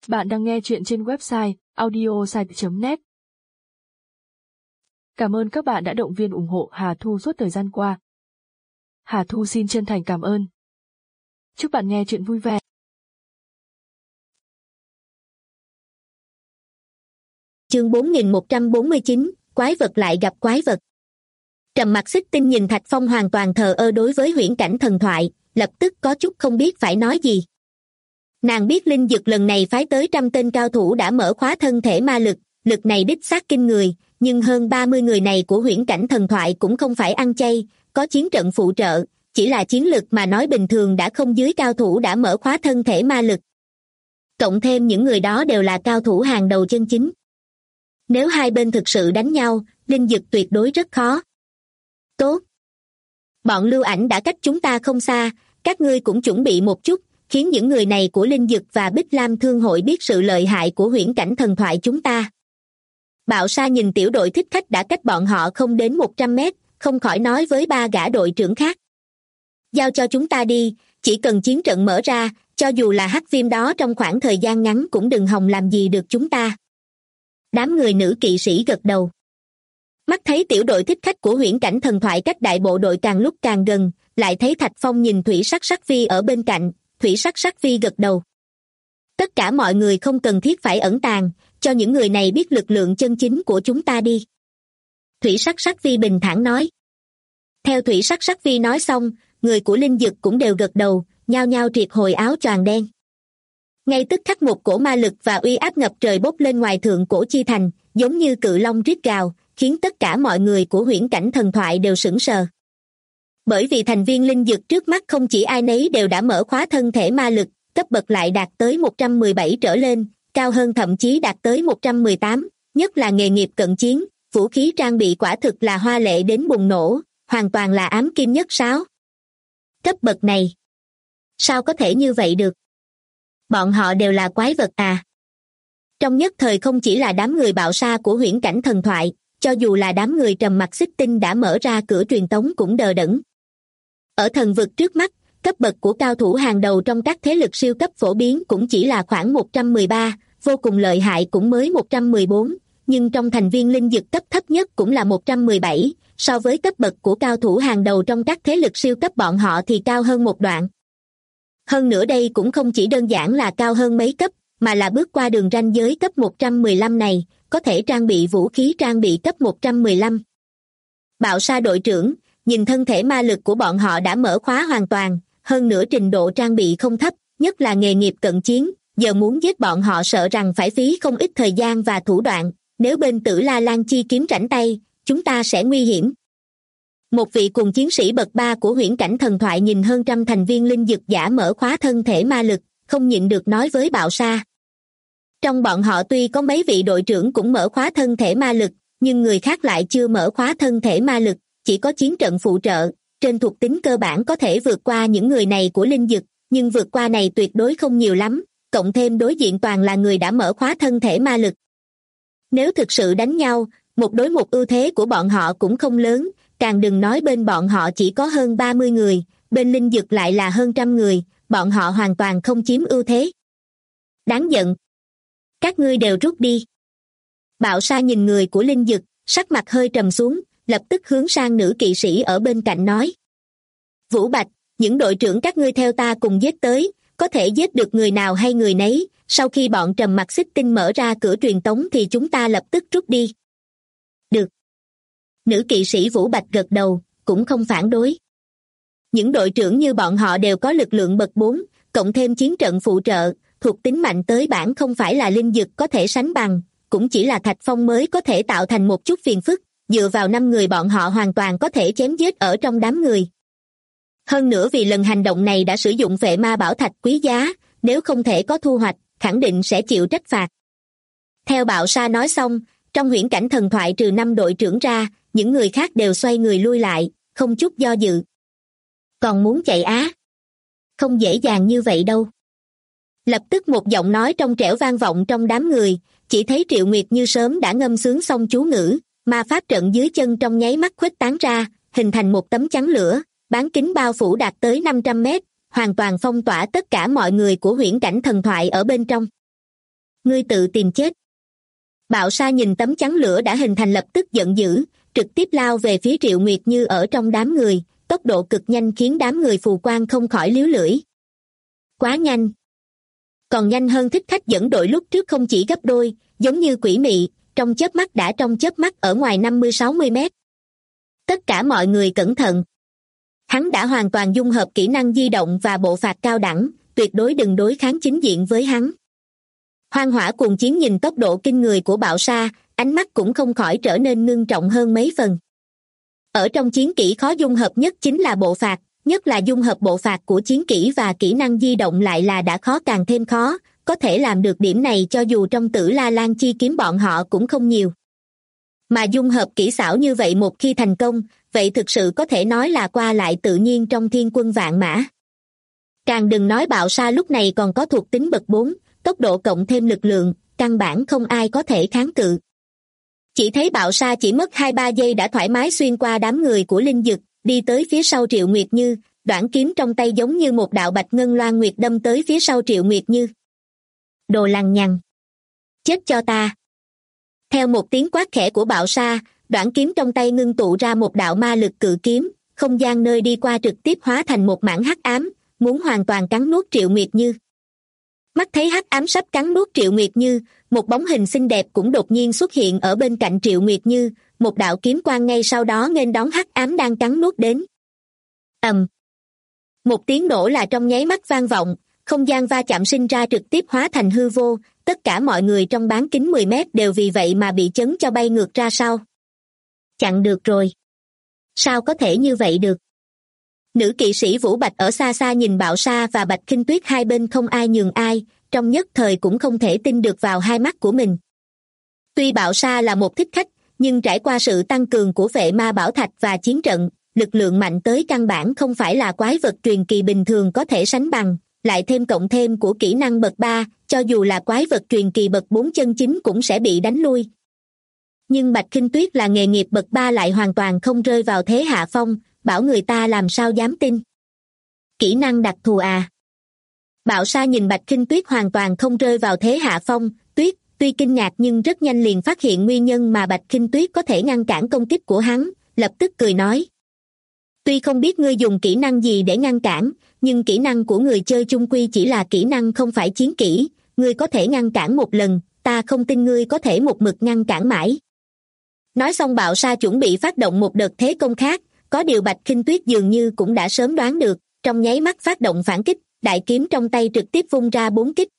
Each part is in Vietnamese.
Bạn đang nghe chuyện trên website audiosite.net. Cảm ơn các bạn đã động viên ủng hộ Hà Thu suốt thời gian qua. Hà Thu xin chân thành cảm ơn. Chúc bạn nghe chuyện vui vẻ. Chương 4149, quái vật lại gặp quái vật. Trầm mặc Xích Tinh nhìn Thạch Phong hoàn toàn thờ ơ đối với huyễn cảnh thần thoại, lập tức có chút không biết phải nói gì. Nàng biết Linh Dực lần này phái tới 100 tên cao thủ đã mở khóa thân thể ma lực, lực này đích xác kinh người, nhưng hơn 30 người này của huyễn cảnh thần thoại cũng không phải ăn chay, có chiến trận phụ trợ, chỉ là chiến lực mà nói bình thường đã không dưới cao thủ đã mở khóa thân thể ma lực. Cộng thêm những người đó đều là cao thủ hàng đầu chân chính. Nếu hai bên thực sự đánh nhau, Linh Dực tuyệt đối rất khó. Tốt. Bọn Lưu Ảnh đã cách chúng ta không xa, các ngươi cũng chuẩn bị một chút, khiến những người này của Linh Dực và Bích Lam Thương hội biết sự lợi hại của huyễn cảnh thần thoại chúng ta. Bạo Sa nhìn tiểu đội thích khách đã cách bọn họ không đến 100 mét, không khỏi nói với ba gã đội trưởng khác. Giao cho chúng ta đi, chỉ cần chiến trận mở ra, cho dù là hắc viêm đó trong khoảng thời gian ngắn cũng đừng hòng làm gì được chúng ta. Đám người nữ kỵ sĩ gật đầu. Mắt thấy tiểu đội thích khách của huyễn cảnh thần thoại cách đại bộ đội càng lúc càng gần, lại thấy Thạch Phong nhìn Thủy Sắc Sắc Phi ở bên cạnh, Thủy Sắc Sắc Phi gật đầu. Tất cả mọi người không cần thiết phải ẩn tàng, cho những người này biết lực lượng chân chính của chúng ta đi. Thủy Sắc Sắc Phi bình thản nói. Theo Thủy Sắc Sắc Phi nói xong, người của Linh Dực cũng đều gật đầu, nhao nhao triệt hồi áo choàng đen. Ngay tức khắc một cổ ma lực và uy áp ngập trời bốc lên ngoài thượng cổ chi thành, giống như cự long rít gào, khiến tất cả mọi người của huyễn cảnh thần thoại đều sững sờ. Bởi vì thành viên Linh Dực trước mắt không chỉ ai nấy đều đã mở khóa thân thể ma lực, cấp bậc lại đạt tới 117 trở lên, cao hơn thậm chí đạt tới 118, nhất là nghề nghiệp cận chiến, vũ khí trang bị quả thực là hoa lệ đến bùng nổ, hoàn toàn là ám kim nhất sáo. Cấp bậc này, sao có thể như vậy được? Bọn họ đều là quái vật à? Trong nhất thời không chỉ là đám người Bạo Sa của huyễn cảnh thần thoại, cho dù là đám người Trầm Mặc Xích Tinh đã mở ra cửa truyền tống cũng đờ đẫn. Ở thần vực trước mắt, cấp bậc của cao thủ hàng đầu trong các thế lực siêu cấp phổ biến cũng chỉ là khoảng 113, vô cùng lợi hại cũng mới 114, nhưng trong thành viên Linh Dực cấp thấp nhất cũng là 117, so với cấp bậc của cao thủ hàng đầu trong các thế lực siêu cấp bọn họ thì cao hơn một đoạn. Hơn nữa đây cũng không chỉ đơn giản là cao hơn mấy cấp, mà là bước qua đường ranh giới cấp 115 này, có thể trang bị vũ khí trang bị cấp 115. Bạo Sa đội trưởng, nhìn thân thể ma lực của bọn họ đã mở khóa hoàn toàn, hơn nữa trình độ trang bị không thấp, nhất là nghề nghiệp cận chiến, giờ muốn giết bọn họ sợ rằng phải phí không ít thời gian và thủ đoạn, nếu bên Tử La Lan chi kiếm rảnh tay, chúng ta sẽ nguy hiểm. Một vị cùng chiến sĩ bậc 3 của huyễn cảnh thần thoại nhìn hơn 100 thành viên Linh Dực giả mở khóa thân thể ma lực, không nhịn được nói với Bạo Sa. Trong bọn họ tuy có mấy vị đội trưởng cũng mở khóa thân thể ma lực, nhưng người khác lại chưa mở khóa thân thể ma lực, chỉ có chiến trận phụ trợ, trên thuộc tính cơ bản có thể vượt qua những người này của Linh Dực, nhưng vượt qua này tuyệt đối không nhiều lắm, cộng thêm đối diện toàn là người đã mở khóa thân thể ma lực. Nếu thực sự đánh nhau, một đối một ưu thế của bọn họ cũng không lớn, càng đừng nói bên bọn họ chỉ có hơn 30 người, bên Linh Dực lại là hơn 100 người, bọn họ hoàn toàn không chiếm ưu thế. Đáng giận. Các ngươi đều rút đi. Bạo Sa nhìn người của Linh Dực, sắc mặt hơi trầm xuống, lập tức hướng sang nữ kỵ sĩ ở bên cạnh nói. Vũ Bạch, những đội trưởng các ngươi theo ta cùng giết tới, có thể giết được người nào hay người nấy, sau khi bọn Trầm Mặc Xích Tinh mở ra cửa truyền tống thì chúng ta lập tức rút đi. Được. Nữ kỵ sĩ Vũ Bạch gật đầu, cũng không phản đối. Những đội trưởng như bọn họ đều có lực lượng bậc 4, cộng thêm chiến trận phụ trợ, thuộc tính mạnh tới bản không phải là Linh Dực có thể sánh bằng, cũng chỉ là Thạch Phong mới có thể tạo thành một chút phiền phức, dựa vào 5 người bọn họ hoàn toàn có thể chém giết ở trong đám người. Hơn nữa vì lần hành động này đã sử dụng vệ ma bảo thạch quý giá, nếu không thể có thu hoạch, khẳng định sẽ chịu trách phạt. Theo Bạo Sa nói xong, trong huyễn cảnh thần thoại trừ 5 đội trưởng ra, những người khác đều xoay người lui lại, không chút do dự. Còn muốn chạy á? Không dễ dàng như vậy đâu. Lập tức một giọng nói trong trẻo vang vọng trong đám người, chỉ thấy Triệu Nguyệt như sớm đã ngâm sướng xong chú ngữ, ma pháp trận dưới chân trong nháy mắt khuếch tán ra, hình thành một tấm chắn lửa, bán kính bao phủ đạt tới 500 mét, hoàn toàn phong tỏa tất cả mọi người của huyễn cảnh thần thoại ở bên trong. Ngươi tự tìm chết. Bạo sa nhìn tấm chắn lửa đã hình thành lập tức giận dữ, trực tiếp lao về phía Triệu Nguyệt Như ở trong đám người, tốc độ cực nhanh khiến đám người phù quan không khỏi líu lưỡi. Quá nhanh. Còn nhanh hơn thích khách dẫn đội lúc trước không chỉ gấp đôi, giống như quỷ mị, trong chớp mắt ở ngoài 50-60 mét. Tất cả mọi người cẩn thận. Hắn đã hoàn toàn dung hợp kỹ năng di động và bộ phạt cao đẳng, tuyệt đối đừng đối kháng chính diện với hắn. Hoang hỏa cuồng chiến nhìn tốc độ kinh người của bạo sa, ánh mắt cũng không khỏi trở nên ngưng trọng hơn mấy phần. Ở trong chiến kỹ khó dung hợp nhất chính là bộ phạt, nhất là dung hợp bộ phạt của chiến kỹ và kỹ năng di động lại là đã khó càng thêm khó, có thể làm được điểm này cho dù trong Tử La Lan chi kiếm bọn họ cũng không nhiều. Mà dung hợp kỹ xảo như vậy một khi thành công, vậy thực sự có thể nói là qua lại tự nhiên trong thiên quân vạn mã. Càng đừng nói bạo sa lúc này còn có thuộc tính bậc 4, tốc độ cộng thêm lực lượng, căn bản không ai có thể kháng cự. Chỉ thấy bạo sa chỉ mất 2-3 giây đã thoải mái xuyên qua đám người của Linh Dực, đi tới phía sau Triệu Nguyệt Như, đoản kiếm trong tay giống như một đạo bạch ngân loan nguyệt đâm tới phía sau Triệu Nguyệt Như. Đồ lằng nhằng! Chết cho ta! Theo một tiếng quát khẽ của bạo sa, đoản kiếm trong tay ngưng tụ ra một đạo ma lực cự kiếm, không gian nơi đi qua trực tiếp hóa thành một mảng hắc ám, muốn hoàn toàn cắn nuốt Triệu Nguyệt Như. Mắt thấy hắc ám sắp cắn nuốt Triệu Nguyệt Như, một bóng hình xinh đẹp cũng đột nhiên xuất hiện ở bên cạnh Triệu Nguyệt Như, một đạo kiếm quang ngay sau đó nghênh đón hắc ám đang cắn nuốt đến. Ầm. Một tiếng nổ là trong nháy mắt vang vọng, không gian va chạm sinh ra trực tiếp hóa thành hư vô, tất cả mọi người trong bán kính 10 mét đều vì vậy mà bị chấn cho bay ngược ra sau. Chặn được rồi. Sao có thể như vậy được? Nữ kỵ sĩ Vũ Bạch ở xa xa nhìn Bạo Sa và Bạch Khinh Tuyết hai bên không ai nhường ai, trong nhất thời cũng không thể tin được vào hai mắt của mình. Tuy Bạo Sa là một thích khách, nhưng trải qua sự tăng cường của vệ ma bảo thạch và chiến trận, lực lượng mạnh tới căn bản không phải là quái vật truyền kỳ bình thường có thể sánh bằng, lại thêm cộng thêm của kỹ năng bậc 3, cho dù là quái vật truyền kỳ bậc 4 chân chính cũng sẽ bị đánh lui. Nhưng Bạch Khinh Tuyết là nghề nghiệp bậc 3 lại hoàn toàn không rơi vào thế hạ phong, bảo người ta làm sao dám tin. Kỹ năng đặc thù à? Bạo Sa nhìn Bạch Khinh Tuyết hoàn toàn không rơi vào thế hạ phong, tuy kinh ngạc nhưng rất nhanh liền phát hiện nguyên nhân mà Bạch Khinh Tuyết có thể ngăn cản công kích của hắn, lập tức cười nói. Tuy không biết ngươi dùng kỹ năng gì để ngăn cản, nhưng kỹ năng của người chơi chung quy chỉ là kỹ năng không phải chiến kỹ, ngươi có thể ngăn cản một lần, ta không tin ngươi có thể một mực ngăn cản mãi. Nói xong Bạo Sa chuẩn bị phát động một đợt thế công khác, có điều Bạch Khinh Tuyết dường như cũng đã sớm đoán được, trong nháy mắt phát động phản kích, đại kiếm trong tay trực tiếp vung ra 4 kích.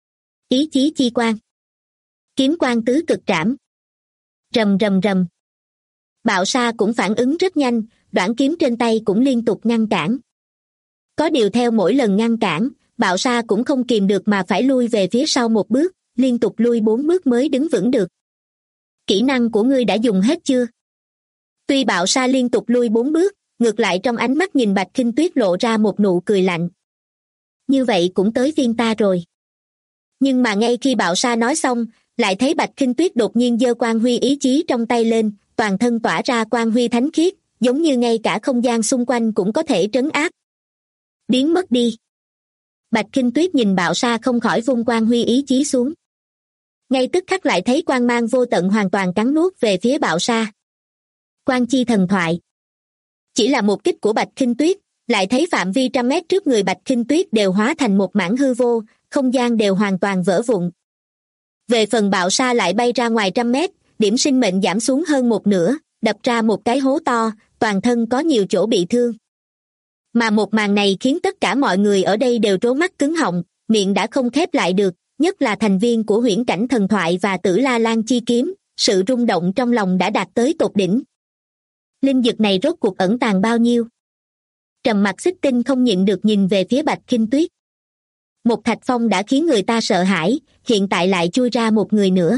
Ý chí chi quang. Kiếm quang tứ cực trảm. Rầm rầm rầm. Bạo Sa cũng phản ứng rất nhanh, đoản kiếm trên tay cũng liên tục ngăn cản. Có điều theo mỗi lần ngăn cản, Bạo Sa cũng không kìm được mà phải lui về phía sau một bước, liên tục lui 4 bước mới đứng vững được. Kỹ năng của ngươi đã dùng hết chưa? Tuy Bạo Sa liên tục lui 4 bước, ngược lại trong ánh mắt nhìn Bạch Khinh Tuyết lộ ra một nụ cười lạnh. Như vậy cũng tới phiên ta rồi. Nhưng mà ngay khi Bạo Sa nói xong, lại thấy Bạch Khinh Tuyết đột nhiên giơ quang huy ý chí trong tay lên, toàn thân tỏa ra quang huy thánh khiết, giống như ngay cả không gian xung quanh cũng có thể trấn áp. Biến mất đi. Bạch Khinh Tuyết nhìn Bạo Sa không khỏi vung quang huy ý chí xuống. Ngay tức khắc lại thấy quang mang vô tận hoàn toàn cắn nuốt về phía Bạo Sa. Quang chi thần thoại. Chỉ là một kích của Bạch Khinh Tuyết, lại thấy phạm vi trăm mét trước người Bạch Khinh Tuyết đều hóa thành một mảng hư vô, không gian đều hoàn toàn vỡ vụn. Về phần Bạo Sa lại bay ra ngoài trăm mét, điểm sinh mệnh giảm xuống hơn một nửa, đập ra một cái hố to, toàn thân có nhiều chỗ bị thương. Mà một màn này khiến tất cả mọi người ở đây đều trố mắt cứng họng, miệng đã không khép lại được, nhất là thành viên của huyễn cảnh thần thoại và Tử La Lan chi kiếm, sự rung động trong lòng đã đạt tới tột đỉnh. Linh dực này rốt cuộc ẩn tàng bao nhiêu? Trầm Mặc Xích Tinh không nhịn được nhìn về phía Bạch Khinh Tuyết. Một thạch phong đã khiến người ta sợ hãi, hiện tại lại chui ra một người nữa.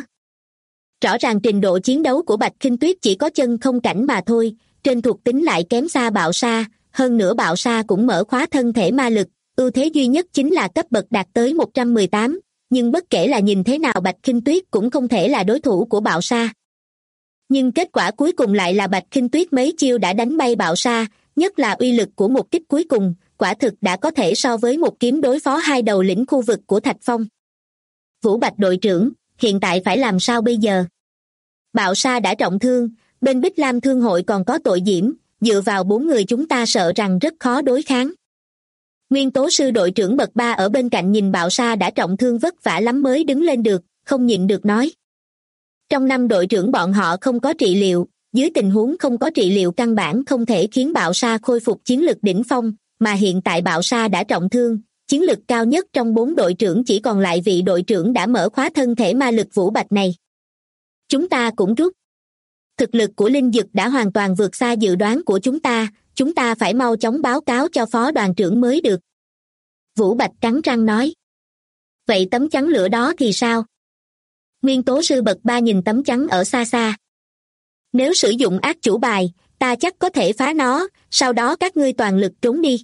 Rõ ràng trình độ chiến đấu của Bạch Khinh Tuyết chỉ có chân không cảnh mà thôi, trên thuộc tính lại kém xa Bạo Sa, hơn nữa Bạo Sa cũng mở khóa thân thể ma lực, ưu thế duy nhất chính là cấp bậc đạt tới 118, nhưng bất kể là nhìn thế nào Bạch Khinh Tuyết cũng không thể là đối thủ của Bạo Sa. Nhưng kết quả cuối cùng lại là Bạch Khinh Tuyết mấy chiêu đã đánh bay Bạo Sa, nhất là uy lực của một kích cuối cùng, quả thực đã có thể so với một kiếm đối phó hai đầu lĩnh khu vực của Thạch Phong. Vũ Bạch đội trưởng, hiện tại phải làm sao bây giờ? Bạo Sa đã trọng thương, bên Bích Lam Thương hội còn có Tội Diễm, dựa vào 4 người chúng ta sợ rằng rất khó đối kháng. Nguyên tố sư đội trưởng bậc 3 ở bên cạnh nhìn Bạo Sa đã trọng thương vất vả lắm mới đứng lên được, không nhịn được nói. Trong năm đội trưởng bọn họ không có trị liệu, dưới tình huống không có trị liệu căn bản không thể khiến Bạo Sa khôi phục chiến lực đỉnh phong, mà hiện tại Bạo Sa đã trọng thương, chiến lực cao nhất trong 4 đội trưởng chỉ còn lại vị đội trưởng đã mở khóa thân thể ma lực Vũ Bạch này. Chúng ta cũng rút. Thực lực của Linh Dực đã hoàn toàn vượt xa dự đoán của chúng ta phải mau chóng báo cáo cho phó đoàn trưởng mới được. Vũ Bạch cắn răng nói. Vậy tấm chắn lửa đó thì sao? Nguyên tố sư bậc 3 nhìn tấm chắn ở xa xa. Nếu sử dụng ác chủ bài, ta chắc có thể phá nó, sau đó các ngươi toàn lực trốn đi.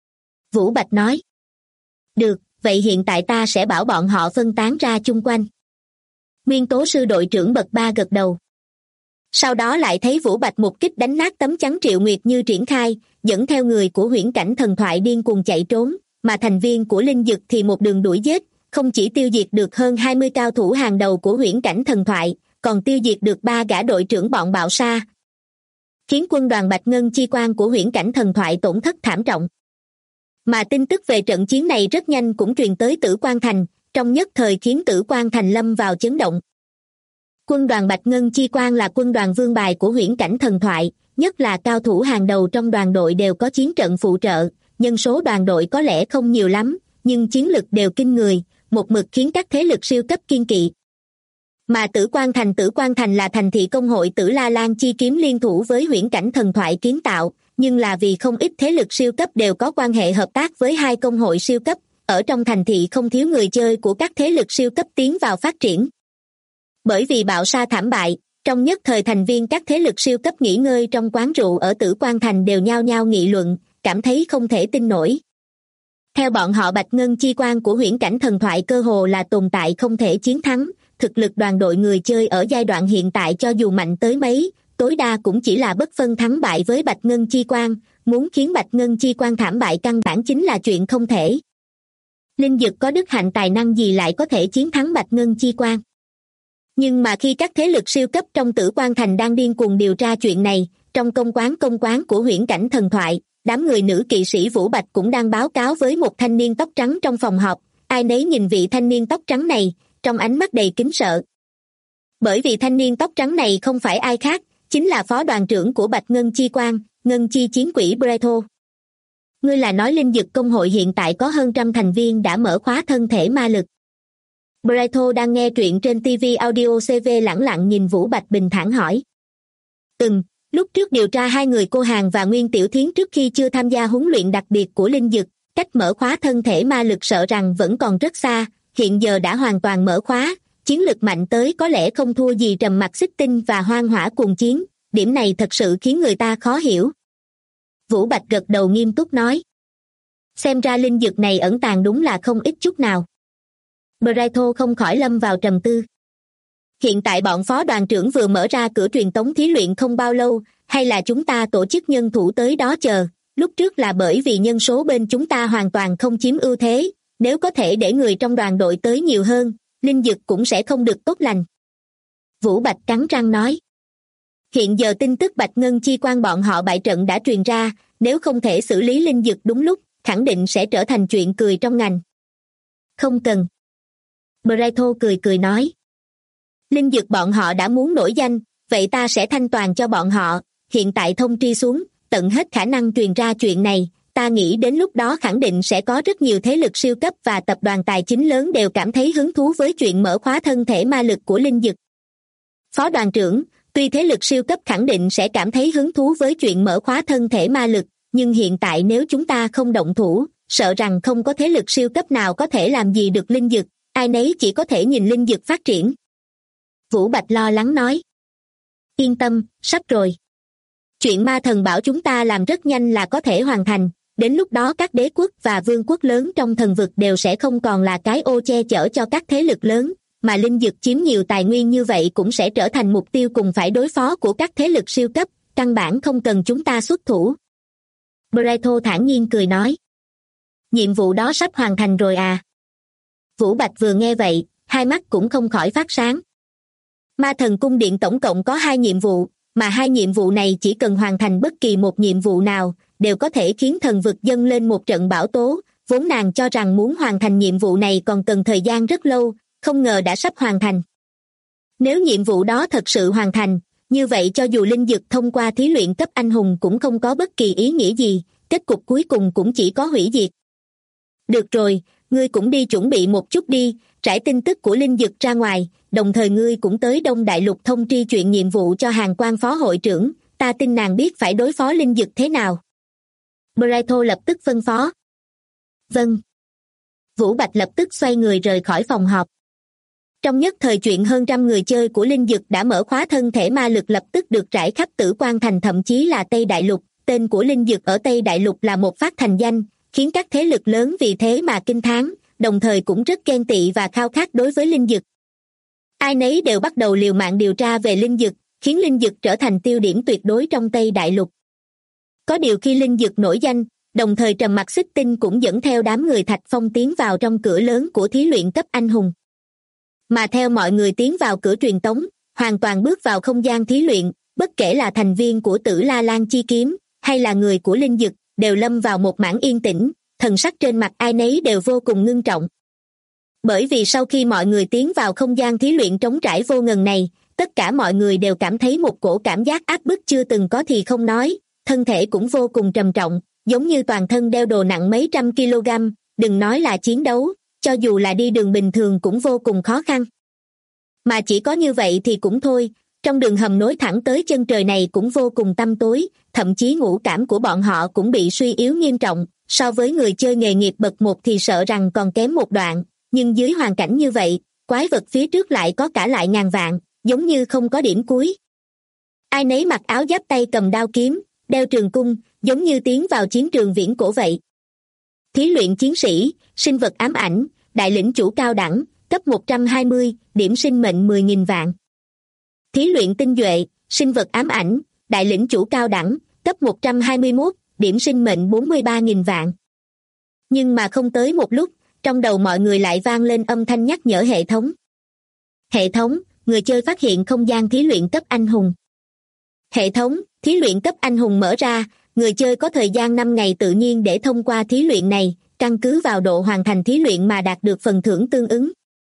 Vũ Bạch nói. Được, vậy hiện tại ta sẽ bảo bọn họ phân tán ra chung quanh. Nguyên tố sư đội trưởng bậc 3 gật đầu. Sau đó lại thấy Vũ Bạch một kích đánh nát tấm chắn Triệu Nguyệt Như triển khai, dẫn theo người của huyễn cảnh thần thoại điên cuồng chạy trốn, mà thành viên của Linh Dực thì một đường đuổi giết, không chỉ tiêu diệt được hơn 20 cao thủ hàng đầu của huyễn cảnh thần thoại, còn tiêu diệt được 3 gã đội trưởng bọn Bạo Sa, khiến quân đoàn Bạch Ngân Chi Quang của huyễn cảnh thần thoại tổn thất thảm trọng. Mà tin tức về trận chiến này rất nhanh cũng truyền tới Tử Quan Thành, trong nhất thời khiến Tử Quan Thành lâm vào chấn động. Quân đoàn Bạch Ngân Chi Quang là quân đoàn vương bài của huyễn cảnh thần thoại, nhất là cao thủ hàng đầu trong đoàn đội đều có chiến trận phụ trợ, nhân số đoàn đội có lẽ không nhiều lắm, nhưng chiến lực đều kinh người, một mực khiến các thế lực siêu cấp kiên kỵ. Mà Tử Quan Thành là thành thị công hội Tử La Lan chi kiếm liên thủ với huyễn cảnh thần thoại kiến tạo, nhưng là vì không ít thế lực siêu cấp đều có quan hệ hợp tác với 2 công hội siêu cấp, ở trong thành thị không thiếu người chơi của các thế lực siêu cấp tiến vào phát triển. Bởi vì Bạo Sa thảm bại, trong nhất thời thành viên các thế lực siêu cấp nghỉ ngơi trong quán rượu ở Tử Quan Thành đều nhao nhao nghị luận, cảm thấy không thể tin nổi. Theo bọn họ Bạch Ngân Chi Quang của huyễn cảnh thần thoại cơ hồ là tồn tại không thể chiến thắng, thực lực đoàn đội người chơi ở giai đoạn hiện tại cho dù mạnh tới mấy, tối đa cũng chỉ là bất phân thắng bại với Bạch Ngân Chi Quang, muốn khiến Bạch Ngân Chi Quang thảm bại căn bản chính là chuyện không thể. Linh Dực có đức hạnh tài năng gì lại có thể chiến thắng Bạch Ngân Chi Quang? Nhưng mà khi các thế lực siêu cấp trong Tử Quan Thành đang điên cuồng điều tra chuyện này, trong công quán của huyễn cảnh thần thoại, đám người nữ kỵ sĩ Vũ Bạch cũng đang báo cáo với một thanh niên tóc trắng trong phòng họp, ai nấy nhìn vị thanh niên tóc trắng này, trong ánh mắt đầy kính sợ. Bởi vì thanh niên tóc trắng này không phải ai khác, chính là phó đoàn trưởng của Bạch Ngân Chi Quang, Ngân Chi Chiến Quỷ Breto. Ngươi là nói Linh Dực công hội hiện tại có hơn 100 thành viên đã mở khóa thân thể ma lực. Breto đang nghe truyện trên TV Audio CV lẳng lặng nhìn Vũ Bạch bình thản hỏi. Lúc trước điều tra 2 người cô Hàng và Nguyên Tiểu Thiến trước khi chưa tham gia huấn luyện đặc biệt của Linh Dực, cách mở khóa thân thể ma lực sợ rằng vẫn còn rất xa, hiện giờ đã hoàn toàn mở khóa, chiến lực mạnh tới có lẽ không thua gì Trầm Mặc Xích Tinh và Hoang Hỏa Cuồng Chiến, điểm này thật sự khiến người ta khó hiểu. Vũ Bạch gật đầu nghiêm túc nói. Xem ra Linh Dực này ẩn tàng đúng là không ít chút nào. Breto không khỏi lâm vào trầm tư. Hiện tại bọn phó đoàn trưởng vừa mở ra cửa truyền tống thí luyện không bao lâu, hay là chúng ta tổ chức nhân thủ tới đó chờ, lúc trước là bởi vì nhân số bên chúng ta hoàn toàn không chiếm ưu thế, nếu có thể để người trong đoàn đội tới nhiều hơn, Linh Dực cũng sẽ không được tốt lành. Vũ Bạch cắn răng nói. Hiện giờ tin tức Bạch Ngân Chi Quang bọn họ bại trận đã truyền ra, nếu không thể xử lý Linh Dực đúng lúc, khẳng định sẽ trở thành chuyện cười trong ngành. Không cần. Breto cười nói. Linh Dực bọn họ đã muốn nổi danh, vậy ta sẽ thanh toàn cho bọn họ, hiện tại thông tri xuống, tận hết khả năng truyền ra chuyện này, ta nghĩ đến lúc đó khẳng định sẽ có rất nhiều thế lực siêu cấp và tập đoàn tài chính lớn đều cảm thấy hứng thú với chuyện mở khóa thân thể ma lực của Linh Dực. Phó đoàn trưởng, tuy thế lực siêu cấp khẳng định sẽ cảm thấy hứng thú với chuyện mở khóa thân thể ma lực, nhưng hiện tại nếu chúng ta không động thủ, sợ rằng không có thế lực siêu cấp nào có thể làm gì được Linh Dực, ai nấy chỉ có thể nhìn Linh Dực phát triển. Vũ Bạch lo lắng nói. Yên tâm, sắp rồi. Chuyện ma thần bảo chúng ta làm rất nhanh là có thể hoàn thành, đến lúc đó các đế quốc và vương quốc lớn trong thần vực đều sẽ không còn là cái ô che chở cho các thế lực lớn, mà Linh Dực chiếm nhiều tài nguyên như vậy cũng sẽ trở thành mục tiêu cùng phải đối phó của các thế lực siêu cấp, căn bản không cần chúng ta xuất thủ. Breto thản nhiên cười nói. Nhiệm vụ đó sắp hoàn thành rồi à? Vũ Bạch vừa nghe vậy, hai mắt cũng không khỏi phát sáng. Ma Thần Cung Điện tổng cộng có 2 nhiệm vụ, mà 2 nhiệm vụ này chỉ cần hoàn thành bất kỳ một nhiệm vụ nào, đều có thể khiến thần vực dâng lên một trận bão tố. Vốn nàng cho rằng muốn hoàn thành nhiệm vụ này còn cần thời gian rất lâu, không ngờ đã sắp hoàn thành. Nếu nhiệm vụ đó thật sự hoàn thành, như vậy cho dù linh dực thông qua thí luyện cấp anh hùng cũng không có bất kỳ ý nghĩa gì, kết cục cuối cùng cũng chỉ có hủy diệt. Được rồi, ngươi cũng đi chuẩn bị một chút đi, trải tin tức của linh dực ra ngoài, đồng thời ngươi cũng tới Đông Đại Lục thông tri chuyện nhiệm vụ cho Hàn Quan phó hội trưởng, ta tin nàng biết phải đối phó linh dực thế nào. Braito lập tức phân phó. Vâng. Vũ Bạch lập tức xoay người rời khỏi phòng họp. Trong nhất thời chuyện hơn trăm người chơi của linh dực đã mở khóa thân thể ma lực lập tức được rải khắp Tử Quan Thành, thậm chí là Tây Đại Lục. Tên của linh dực ở Tây Đại Lục là một phát thành danh, khiến các thế lực lớn vì thế mà kinh thán, đồng thời cũng rất ghen tị và khao khát đối với linh dực. Ai nấy đều bắt đầu liều mạng điều tra về linh dực, khiến linh dực trở thành tiêu điểm tuyệt đối trong Tây Đại Lục. Có điều khi linh dực nổi danh, đồng thời Trầm Mặc Xích Tinh cũng dẫn theo đám người Thạch Phong tiến vào trong cửa lớn của thí luyện cấp anh hùng. Mà theo mọi người tiến vào cửa truyền tống, hoàn toàn bước vào không gian thí luyện, bất kể là thành viên của Tử La Lan Chi Kiếm, hay là người của linh dực, đều lâm vào một mảng yên tĩnh, thần sắc trên mặt ai nấy đều vô cùng ngưng trọng. Bởi vì sau khi mọi người tiến vào không gian thí luyện trống trải vô ngần này, tất cả mọi người đều cảm thấy một cổ cảm giác áp bức chưa từng có thì không nói, thân thể cũng vô cùng trầm trọng, giống như toàn thân đeo đồ nặng mấy trăm kg, đừng nói là chiến đấu, cho dù là đi đường bình thường cũng vô cùng khó khăn. Mà chỉ có như vậy thì cũng thôi, trong đường hầm nối thẳng tới chân trời này cũng vô cùng tăm tối, thậm chí ngũ cảm của bọn họ cũng bị suy yếu nghiêm trọng, so với người chơi nghề nghiệp bậc 1 thì sợ rằng còn kém một đoạn, nhưng dưới hoàn cảnh như vậy, quái vật phía trước lại có cả lại ngàn vạn, giống như không có điểm cuối. Ai nấy mặc áo giáp, tay cầm đao kiếm, đeo trường cung, giống như tiến vào chiến trường viễn cổ vậy. Thí luyện chiến sĩ, sinh vật ám ảnh, đại lĩnh chủ cao đẳng, cấp 120, điểm sinh mệnh 10.000 vạn. Thí luyện tinh duệ, sinh vật ám ảnh, đại lĩnh chủ cao đẳng, cấp 121, điểm sinh mệnh 43.000 vạn. Nhưng mà không tới một lúc, trong đầu mọi người lại vang lên âm thanh nhắc nhở hệ thống. Hệ thống, người chơi phát hiện không gian thí luyện cấp anh hùng. Hệ thống, thí luyện cấp anh hùng mở ra, người chơi có thời gian 5 ngày tự nhiên để thông qua thí luyện này, căn cứ vào độ hoàn thành thí luyện mà đạt được phần thưởng tương ứng.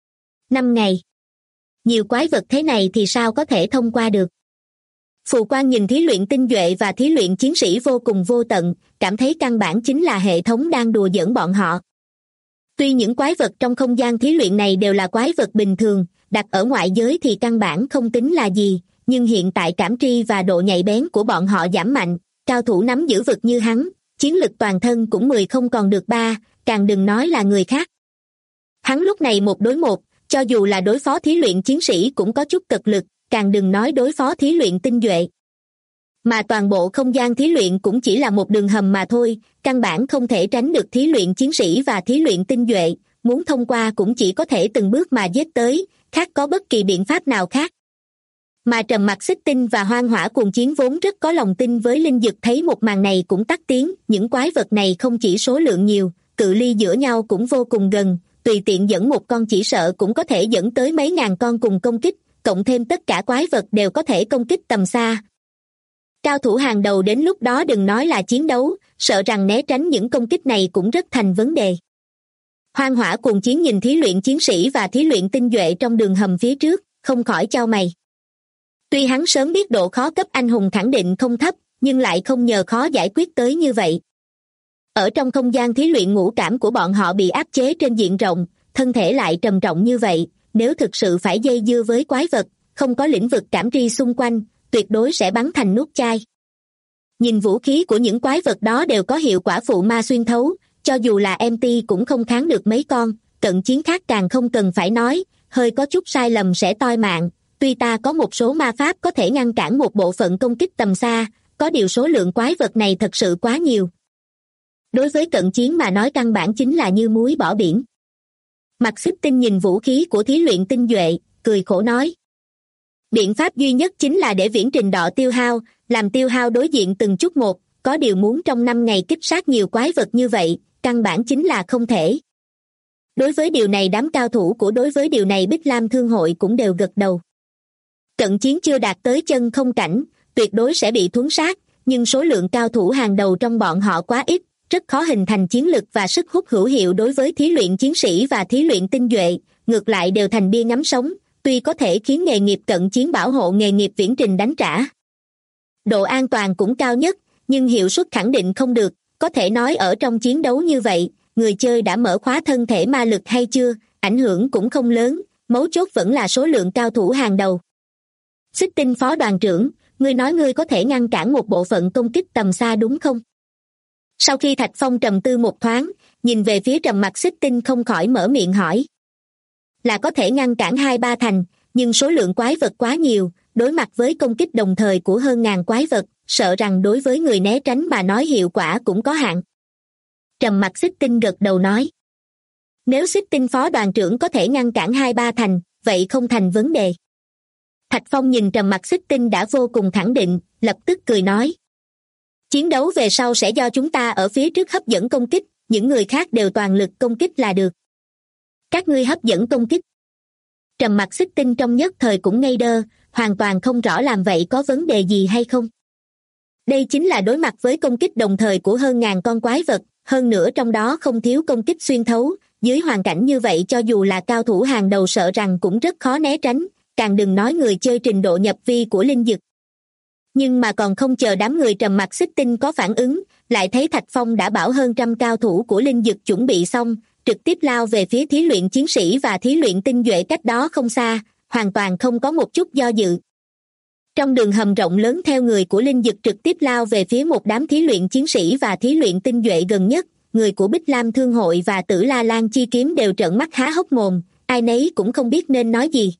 5 ngày. Nhiều quái vật thế này thì sao có thể thông qua được? Phù Quan nhìn thí luyện tinh duệ và thí luyện chiến sĩ vô cùng vô tận, cảm thấy căn bản chính là hệ thống đang đùa giỡn bọn họ. Tuy những quái vật trong không gian thí luyện này đều là quái vật bình thường, đặt ở ngoại giới thì căn bản không tính là gì, nhưng hiện tại cảm tri và độ nhạy bén của bọn họ giảm mạnh, cao thủ nắm giữ vực như hắn, chiến lực toàn thân cũng 10 không còn được 3, càng đừng nói là người khác. Hắn lúc này 1 đối 1, cho dù là đối phó thí luyện chiến sĩ cũng có chút cật lực, càng đừng nói đối phó thí luyện tinh duệ. Mà toàn bộ không gian thí luyện cũng chỉ là một đường hầm mà thôi, căn bản không thể tránh được thí luyện chiến sĩ và thí luyện tinh duệ, muốn thông qua cũng chỉ có thể từng bước mà giết tới, khác có bất kỳ biện pháp nào khác. Mà Trầm Mặc Xích Tinh và Hoang Hỏa Cuồng Chiến vốn rất có lòng tin với linh dực, thấy một màn này cũng tắt tiếng, những quái vật này không chỉ số lượng nhiều, cự ly giữa nhau cũng vô cùng gần, tùy tiện dẫn một con chỉ sợ cũng có thể dẫn tới mấy ngàn con cùng công kích, cộng thêm tất cả quái vật đều có thể công kích tầm xa. Cao thủ hàng đầu đến lúc đó đừng nói là chiến đấu, sợ rằng né tránh những công kích này cũng rất thành vấn đề. Hoang Hỏa Cuồng Chiến nhìn thí luyện chiến sĩ và thí luyện tinh duệ trong đường hầm phía trước, không khỏi chau mày. Tuy hắn sớm biết độ khó cấp anh hùng khẳng định không thấp, nhưng lại không ngờ khó giải quyết tới như vậy. Ở trong không gian thí luyện ngũ cảm của bọn họ bị áp chế trên diện rộng, thân thể lại trầm trọng như vậy, nếu thực sự phải dây dưa với quái vật, không có lĩnh vực cảm tri xung quanh, tuyệt đối sẽ bắn thành nút chai. Nhìn vũ khí của những quái vật đó đều có hiệu quả phụ ma xuyên thấu, cho dù là MT cũng không kháng được mấy con, cận chiến khác càng không cần phải nói, hơi có chút sai lầm sẽ toi mạng. Tuy ta có một số ma pháp có thể ngăn cản một bộ phận công kích tầm xa, có điều số lượng quái vật này thật sự quá nhiều. Đối với cận chiến mà nói căn bản chính là như muối bỏ biển. Mặc Xích Tinh nhìn vũ khí của thí luyện tinh duệ, cười khổ nói. Biện pháp duy nhất chính là để viễn trình đọ tiêu hao, làm tiêu hao đối diện từng chút một, có điều muốn trong 5 ngày kích sát nhiều quái vật như vậy, căn bản chính là không thể. Đối với điều này đám cao thủ của đối với điều này Bích Lam Thương hội cũng đều gật đầu. Trận chiến chưa đạt tới chân không cảnh, tuyệt đối sẽ bị thuấn sát, nhưng số lượng cao thủ hàng đầu trong bọn họ quá ít, rất khó hình thành chiến lực và sức hút hữu hiệu đối với thí luyện chiến sĩ và thí luyện tinh nhuệ, ngược lại đều thành bia ngắm sống, tuy có thể khiến nghề nghiệp cận chiến bảo hộ nghề nghiệp viễn trình đánh trả. Độ an toàn cũng cao nhất, nhưng hiệu suất khẳng định không được, có thể nói ở trong chiến đấu như vậy, người chơi đã mở khóa thân thể ma lực hay chưa, ảnh hưởng cũng không lớn, mấu chốt vẫn là số lượng cao thủ hàng đầu. Xích Tinh phó đoàn trưởng, ngươi nói ngươi có thể ngăn cản một bộ phận công kích tầm xa đúng không? Sau khi Thạch Phong trầm tư một thoáng, nhìn về phía trầm mặc Xích Tinh không khỏi mở miệng hỏi. Là có thể ngăn cản 2-3 thành, nhưng số lượng quái vật quá nhiều, đối mặt với công kích đồng thời của hơn ngàn quái vật, sợ rằng đối với người né tránh mà nói hiệu quả cũng có hạn. Trầm mặc Xích Tinh gật đầu nói. Nếu Xích Tinh phó đoàn trưởng có thể ngăn cản 2-3 thành, vậy không thành vấn đề. Thạch Phong nhìn trầm mặc Xích Tinh đã vô cùng khẳng định, lập tức cười nói. Chiến đấu về sau sẽ do chúng ta ở phía trước hấp dẫn công kích, những người khác đều toàn lực công kích là được. Các ngươi hấp dẫn công kích. Trầm mặc Xích Tinh trong nhất thời cũng ngây đơ, hoàn toàn không rõ làm vậy có vấn đề gì hay không. Đây chính là đối mặt với công kích đồng thời của hơn ngàn con quái vật, hơn nữa trong đó không thiếu công kích xuyên thấu, dưới hoàn cảnh như vậy cho dù là cao thủ hàng đầu sợ rằng cũng rất khó né tránh, càng đừng nói người chơi trình độ nhập vi của linh dực. Nhưng mà còn không chờ đám người trầm mặc Xích Tinh có phản ứng, lại thấy Thạch Phong đã bảo hơn trăm cao thủ của linh dực chuẩn bị xong, trực tiếp lao về phía thí luyện chiến sĩ và thí luyện tinh nhuệ cách đó không xa, hoàn toàn không có một chút do dự. Trong đường hầm rộng lớn theo người của linh dực trực tiếp lao về phía một đám thí luyện chiến sĩ và thí luyện tinh nhuệ gần nhất, người của Bích Lam Thương hội và Tử La Lan Chi Kiếm đều trợn mắt há hốc mồm, ai nấy cũng không biết nên nói gì.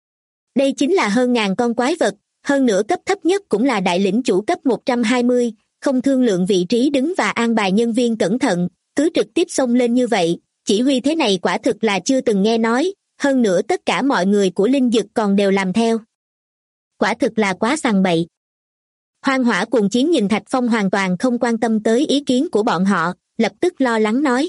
Đây chính là hơn ngàn con quái vật, hơn nữa cấp thấp nhất cũng là đại lĩnh chủ cấp 120, không thương lượng vị trí đứng và an bài nhân viên cẩn thận, cứ trực tiếp xông lên như vậy, chỉ huy thế này quả thực là chưa từng nghe nói, hơn nữa tất cả mọi người của linh dực còn đều làm theo. Quả thực là quá sằng bậy. Hoang Hỏa Cuồng Chiến nhìn Thạch Phong hoàn toàn không quan tâm tới ý kiến của bọn họ, lập tức lo lắng nói.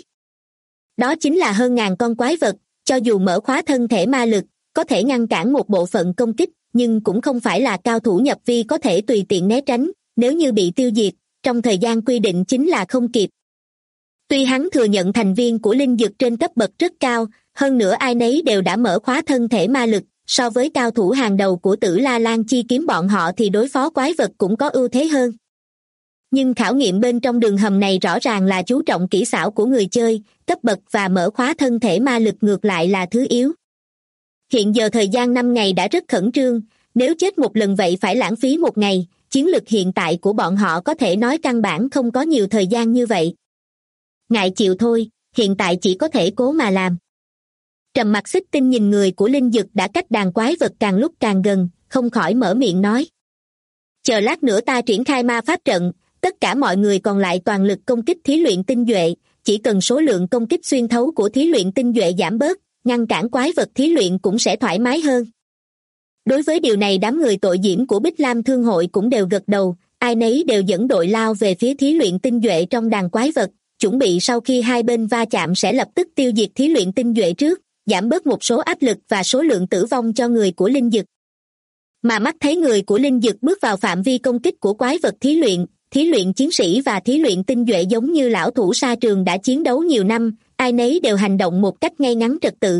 Đó chính là hơn ngàn con quái vật, cho dù mở khóa thân thể ma lực, có thể ngăn cản một bộ phận công kích, nhưng cũng không phải là cao thủ nhập vi có thể tùy tiện né tránh, nếu như bị tiêu diệt, trong thời gian quy định chính là không kịp. Tuy hắn thừa nhận thành viên của linh dực trên cấp bậc rất cao, hơn nữa ai nấy đều đã mở khóa thân thể ma lực, so với cao thủ hàng đầu của Tử La Lan Chi Kiếm bọn họ thì đối phó quái vật cũng có ưu thế hơn. Nhưng khảo nghiệm bên trong đường hầm này rõ ràng là chú trọng kỹ xảo của người chơi, cấp bậc và mở khóa thân thể ma lực ngược lại là thứ yếu. Hiện giờ thời gian 5 ngày đã rất khẩn trương, nếu chết một lần vậy phải lãng phí 1 ngày, chiến lực hiện tại của bọn họ có thể nói căn bản không có nhiều thời gian như vậy. Ngại chịu thôi, hiện tại chỉ có thể cố mà làm. Trầm mặc Xích Tinh nhìn người của linh dực đã cách đàn quái vật càng lúc càng gần, không khỏi mở miệng nói. Chờ lát nữa ta triển khai ma pháp trận, tất cả mọi người còn lại toàn lực công kích thí luyện tinh nhuệ, chỉ cần số lượng công kích xuyên thấu của thí luyện tinh nhuệ giảm bớt, ngăn cản quái vật thí luyện cũng sẽ thoải mái hơn. Đối với điều này đám người tội diễm của Bích Lam Thương hội cũng đều gật đầu, ai nấy đều dẫn đội lao về phía thí luyện tinh nhuệ trong đàn quái vật, chuẩn bị sau khi hai bên va chạm sẽ lập tức tiêu diệt thí luyện tinh nhuệ trước, giảm bớt một số áp lực và số lượng tử vong cho người của linh dực. Mà mắt thấy người của linh dực bước vào phạm vi công kích của quái vật thí luyện chiến sĩ và thí luyện tinh nhuệ giống như lão thủ sa trường đã chiến đấu nhiều năm, ai nấy đều hành động một cách ngay ngắn trật tự.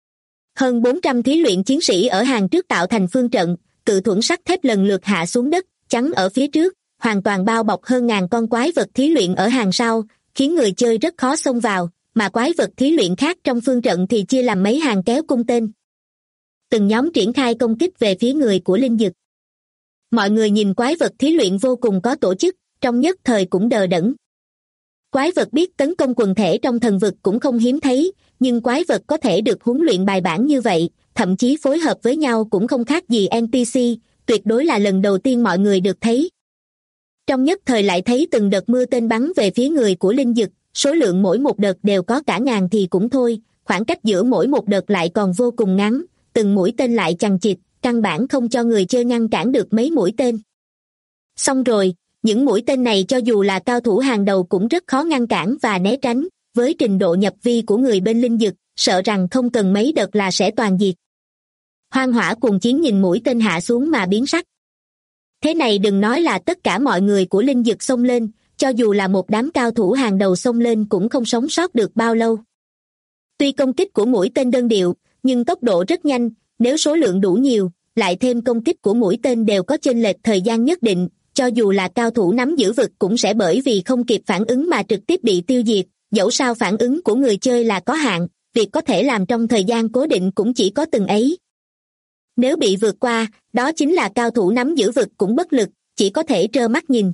Hơn 400 thí luyện chiến sĩ ở hàng trước tạo thành phương trận, cự thuẫn sắt thép lần lượt hạ xuống đất, chắn ở phía trước, hoàn toàn bao bọc hơn ngàn con quái vật thí luyện ở hàng sau, khiến người chơi rất khó xông vào, mà quái vật thí luyện khác trong phương trận thì chia làm mấy hàng kéo cung tên. Từng nhóm triển khai công kích về phía người của linh dực. Mọi người nhìn quái vật thí luyện vô cùng có tổ chức, trong nhất thời cũng đờ đẫn. Quái vật biết tấn công quần thể trong thần vực cũng không hiếm thấy, nhưng quái vật có thể được huấn luyện bài bản như vậy, thậm chí phối hợp với nhau cũng không khác gì NPC, tuyệt đối là lần đầu tiên mọi người được thấy. Trong nhất thời lại thấy từng đợt mưa tên bắn về phía người của linh dực, số lượng mỗi một đợt đều có cả ngàn thì cũng thôi, khoảng cách giữa mỗi một đợt lại còn vô cùng ngắn, từng mũi tên lại chằng chịt, căn bản không cho người chơi ngăn cản được mấy mũi tên. Xong rồi, những mũi tên này cho dù là cao thủ hàng đầu cũng rất khó ngăn cản và né tránh, với trình độ nhập vi của người bên linh dực, sợ rằng không cần mấy đợt là sẽ toàn diệt. Hoang hỏa cuồng chiến nhìn mũi tên hạ xuống mà biến sắc. Thế này đừng nói là tất cả mọi người của linh dực xông lên, cho dù là một đám cao thủ hàng đầu xông lên cũng không sống sót được bao lâu. Tuy công kích của mũi tên đơn điệu, nhưng tốc độ rất nhanh, nếu số lượng đủ nhiều, lại thêm công kích của mũi tên đều có chênh lệch thời gian nhất định, cho dù là cao thủ nắm giữ vực cũng sẽ bởi vì không kịp phản ứng mà trực tiếp bị tiêu diệt, dẫu sao phản ứng của người chơi là có hạn, việc có thể làm trong thời gian cố định cũng chỉ có từng ấy. Nếu bị vượt qua, đó chính là cao thủ nắm giữ vực cũng bất lực, chỉ có thể trơ mắt nhìn.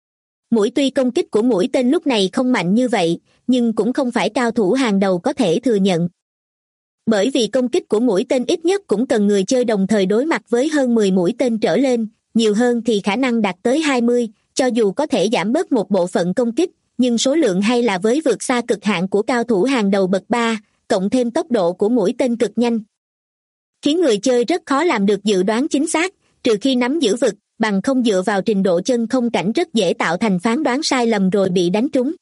Tuy công kích của mũi tên lúc này không mạnh như vậy, nhưng cũng không phải cao thủ hàng đầu có thể thừa nhận. Bởi vì công kích của mũi tên ít nhất cũng cần người chơi đồng thời đối mặt với hơn 10 mũi tên trở lên, nhiều hơn thì khả năng đạt tới 20, cho dù có thể giảm bớt một bộ phận công kích, nhưng số lượng hay là với vượt xa cực hạn của cao thủ hàng đầu bậc 3, cộng thêm tốc độ của mũi tên cực nhanh, khiến người chơi rất khó làm được dự đoán chính xác, trừ khi nắm giữ vực, bằng không dựa vào trình độ chân không cảnh rất dễ tạo thành phán đoán sai lầm rồi bị đánh trúng.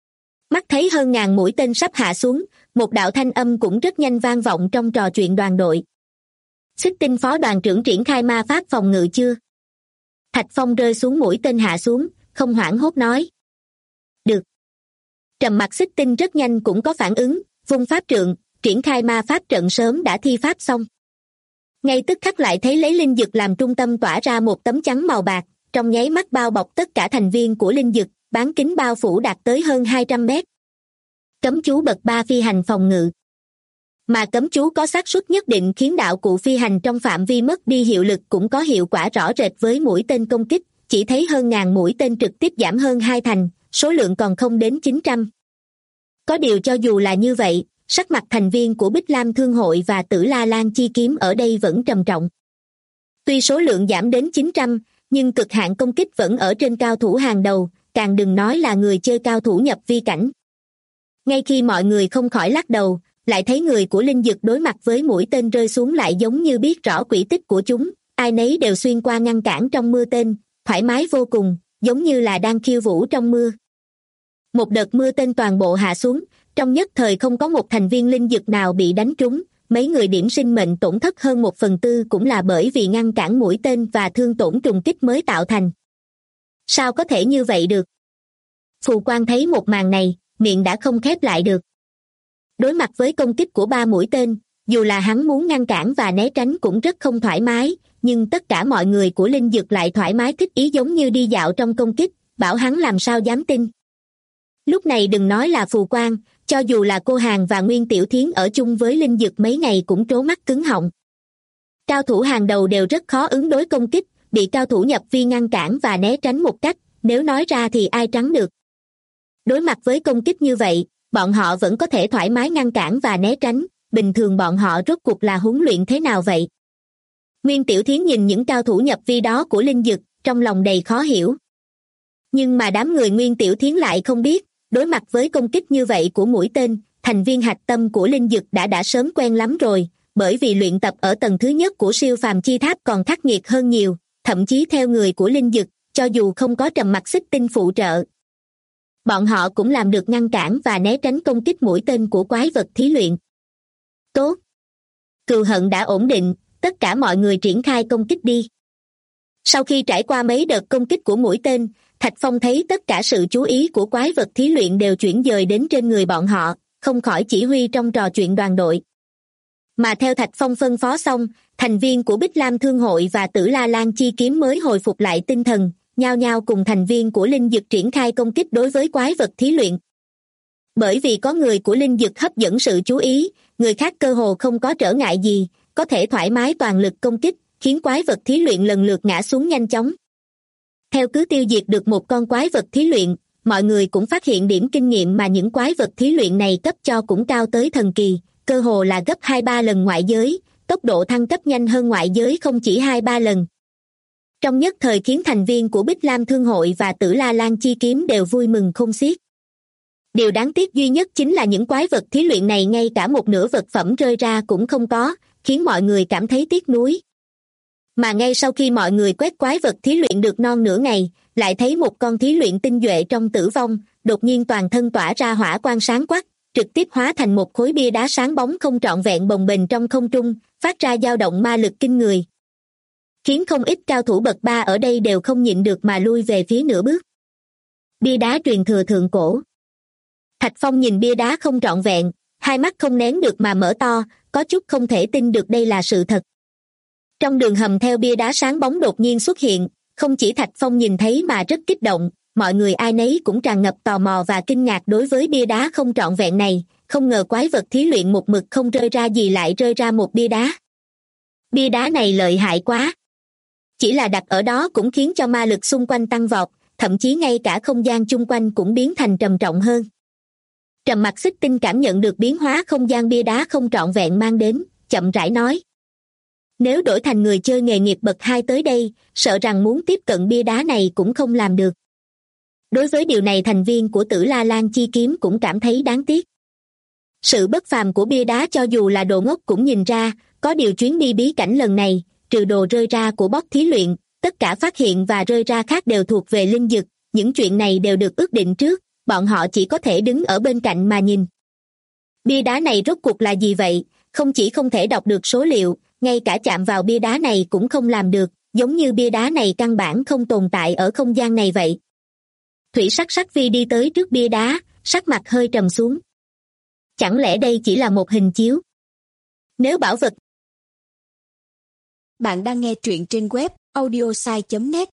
Mắt thấy hơn ngàn mũi tên sắp hạ xuống, một đạo thanh âm cũng rất nhanh vang vọng trong trò chuyện đoàn đội. Xích Tinh phó đoàn trưởng triển khai ma pháp phòng ngự chưa? Thạch Phong rơi xuống mũi tên hạ xuống, không hoảng hốt nói. Được. Trầm Mặc Xích Tinh rất nhanh cũng có phản ứng, vung pháp trượng, triển khai ma pháp trận sớm đã thi pháp xong. Ngay tức khắc lại thấy lấy linh dực làm trung tâm tỏa ra một tấm chắn màu bạc, trong nháy mắt bao bọc tất cả thành viên của linh dực, bán kính bao phủ đạt tới hơn 200 mét. Cấm chú bậc 3 phi hành phòng ngự. Mà cấm chú có xác suất nhất định khiến đạo cụ phi hành trong phạm vi mất đi hiệu lực cũng có hiệu quả rõ rệt với mũi tên công kích, chỉ thấy hơn ngàn mũi tên trực tiếp giảm hơn 2 thành, số lượng còn không đến 900. Có điều cho dù là như vậy, sắc mặt thành viên của Bích Lam Thương hội và Tử La Lan Chi Kiếm ở đây vẫn trầm trọng. Tuy số lượng giảm đến 900, nhưng cực hạn công kích vẫn ở trên cao thủ hàng đầu, càng đừng nói là người chơi cao thủ nhập vi cảnh. Ngay khi mọi người không khỏi lắc đầu, lại thấy người của linh dực đối mặt với mũi tên rơi xuống lại giống như biết rõ quỹ tích của chúng, ai nấy đều xuyên qua ngăn cản trong mưa tên, thoải mái vô cùng, giống như là đang khiêu vũ trong mưa. Một đợt mưa tên toàn bộ hạ xuống, trong nhất thời không có một thành viên linh dực nào bị đánh trúng, mấy người điểm sinh mệnh tổn thất hơn 1/4 cũng là bởi vì ngăn cản mũi tên và thương tổn trùng kích mới tạo thành. Sao có thể như vậy được? Phù Quang thấy một màn này, miệng đã không khép lại được. Đối mặt với công kích của 3 mũi tên, dù là hắn muốn ngăn cản và né tránh cũng rất không thoải mái, nhưng tất cả mọi người của linh dực lại thoải mái thích ý giống như đi dạo trong công kích, bảo hắn làm sao dám tin. Lúc này đừng nói là Phù Quang, cho dù là cô Hàng và Nguyên Tiểu Thiến ở chung với linh dực mấy ngày cũng trố mắt cứng họng. Cao thủ hàng đầu đều rất khó ứng đối công kích, bị cao thủ nhập vi ngăn cản và né tránh một cách, nếu nói ra thì ai trắng được. Đối mặt với công kích như vậy, bọn họ vẫn có thể thoải mái ngăn cản và né tránh, bình thường bọn họ rốt cuộc là huấn luyện thế nào vậy? Nguyên Tiểu Thiến nhìn những cao thủ nhập vi đó của linh dực, trong lòng đầy khó hiểu. Nhưng mà đám người Nguyên Tiểu Thiến lại không biết, đối mặt với công kích như vậy của mũi tên, thành viên hạch tâm của linh dực đã sớm quen lắm rồi, bởi vì luyện tập ở tầng thứ nhất của siêu phàm chi tháp còn khắc nghiệt hơn nhiều, thậm chí theo người của linh dực, cho dù không có Trầm Mặc Xích Tinh phụ trợ, bọn họ cũng làm được ngăn cản và né tránh công kích mũi tên của quái vật thí luyện. Tốt. Cừu hận đã ổn định, tất cả mọi người triển khai công kích đi. Sau khi trải qua mấy đợt công kích của mũi tên, Thạch Phong thấy tất cả sự chú ý của quái vật thí luyện đều chuyển dời đến trên người bọn họ, không khỏi chỉ huy trong trò chuyện đoàn đội. Mà theo Thạch Phong phân phó xong, thành viên của Bích Lam Thương hội và Tử La Lan Chi Kiếm mới hồi phục lại tinh thần, nhao nhao cùng thành viên của linh dực triển khai công kích đối với quái vật thí luyện. Bởi vì có người của linh dực hấp dẫn sự chú ý, người khác cơ hồ không có trở ngại gì, có thể thoải mái toàn lực công kích, khiến quái vật thí luyện lần lượt ngã xuống nhanh chóng. Theo cứ tiêu diệt được một con quái vật thí luyện, mọi người cũng phát hiện điểm kinh nghiệm mà những quái vật thí luyện này cấp cho cũng cao tới thần kỳ, cơ hồ là gấp 2-3 lần ngoại giới, tốc độ thăng cấp nhanh hơn ngoại giới không chỉ 2-3 lần. Trong nhất thời khiến thành viên của Bích Lam Thương hội và Tử La Lan Chi Kiếm đều vui mừng khôn xiết. Điều đáng tiếc duy nhất chính là những quái vật thí luyện này ngay cả một nửa vật phẩm rơi ra cũng không có, khiến mọi người cảm thấy tiếc nuối. Mà ngay sau khi mọi người quét quái vật thí luyện được non nửa ngày, lại thấy một con thí luyện tinh nhuệ trong tử vong, đột nhiên toàn thân tỏa ra hỏa quang sáng quắc, trực tiếp hóa thành một khối bia đá sáng bóng không trọn vẹn bồng bềnh trong không trung, phát ra dao động ma lực kinh người, khiến không ít cao thủ bậc 3 ở đây đều không nhịn được mà lui về phía nửa bước. Bia đá truyền thừa thượng cổ. Thạch Phong nhìn bia đá không trọn vẹn, hai mắt không nén được mà mở to, có chút không thể tin được đây là sự thật. Trong đường hầm theo bia đá sáng bóng đột nhiên xuất hiện, không chỉ Thạch Phong nhìn thấy mà rất kích động, mọi người ai nấy cũng tràn ngập tò mò và kinh ngạc đối với bia đá không trọn vẹn này, không ngờ quái vật thí luyện một mực không rơi ra gì lại rơi ra một bia đá. Bia đá này lợi hại quá. Chỉ là đặt ở đó cũng khiến cho ma lực xung quanh tăng vọt, thậm chí ngay cả không gian chung quanh cũng biến thành trầm trọng hơn. Trầm Mặc Xích Tinh cảm nhận được biến hóa không gian bia đá không trọn vẹn mang đến, chậm rãi nói. Nếu đổi thành người chơi nghề nghiệp bậc 2 tới đây, sợ rằng muốn tiếp cận bia đá này cũng không làm được. Đối với điều này thành viên của Tử La Lan Chi Kiếm cũng cảm thấy đáng tiếc. Sự bất phàm của bia đá cho dù là đồ ngốc cũng nhìn ra, có điều chuyến đi bí cảnh lần này, trừ đồ rơi ra của bot thí luyện, tất cả phát hiện và rơi ra khác đều thuộc về linh dực, những chuyện này đều được ước định trước, bọn họ chỉ có thể đứng ở bên cạnh mà nhìn. Bia đá này rốt cuộc là gì vậy? Không chỉ không thể đọc được số liệu, ngay cả chạm vào bia đá này cũng không làm được, giống như bia đá này căn bản không tồn tại ở không gian này vậy. Thủy Sắc Sắc Vi đi tới trước bia đá, sắc mặt hơi trầm xuống. Chẳng lẽ đây chỉ là một hình chiếu? Nếu bảo vật... Bạn đang nghe truyện trên web audiosai.net.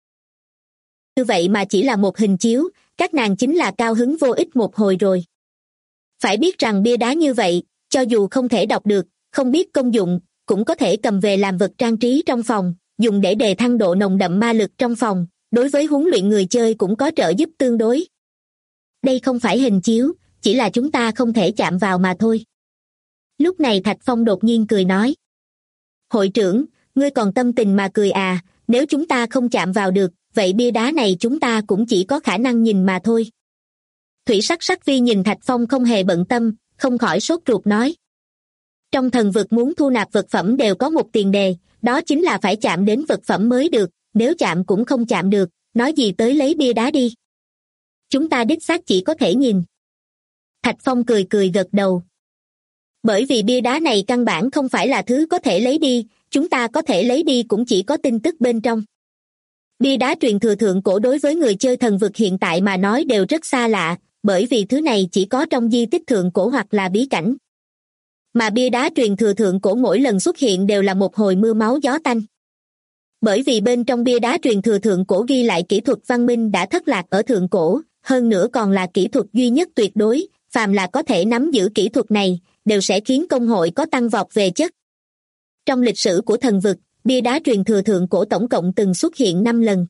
Như vậy mà chỉ là một hình chiếu, các nàng chính là cao hứng vô ích một hồi rồi. Phải biết rằng bia đá như vậy, cho dù không thể đọc được, không biết công dụng, cũng có thể cầm về làm vật trang trí trong phòng, dùng để đề thăng độ nồng đậm ma lực trong phòng, đối với huấn luyện người chơi cũng có trợ giúp tương đối. Đây không phải hình chiếu, chỉ là chúng ta không thể chạm vào mà thôi. Lúc này Thạch Phong đột nhiên cười nói. Hội trưởng, ngươi còn tâm tình mà cười à, nếu chúng ta không chạm vào được, vậy bia đá này chúng ta cũng chỉ có khả năng nhìn mà thôi. Thủy Sắc Sắc Vi nhìn Thạch Phong không hề bận tâm, không khỏi sốt ruột nói. Trong thần vực muốn thu nạp vật phẩm đều có một tiền đề, đó chính là phải chạm đến vật phẩm mới được, nếu chạm cũng không chạm được, nói gì tới lấy bia đá đi. Chúng ta đích xác chỉ có thể nhìn. Thạch Phong cười cười gật đầu. Bởi vì bia đá này căn bản không phải là thứ có thể lấy đi, chúng ta có thể lấy đi cũng chỉ có tin tức bên trong. Bia đá truyền thừa thượng cổ đối với người chơi thần vực hiện tại mà nói đều rất xa lạ, bởi vì thứ này chỉ có trong di tích thượng cổ hoặc là bí cảnh. Mà bia đá truyền thừa thượng cổ mỗi lần xuất hiện đều là một hồi mưa máu gió tanh. Bởi vì bên trong bia đá truyền thừa thượng cổ ghi lại kỹ thuật văn minh đã thất lạc ở thượng cổ, hơn nữa còn là kỹ thuật duy nhất tuyệt đối, phàm là có thể nắm giữ kỹ thuật này, đều sẽ khiến công hội có tăng vọt về chất. Trong lịch sử của thần vực, bia đá truyền thừa thượng cổ tổng cộng từng xuất hiện 5 lần.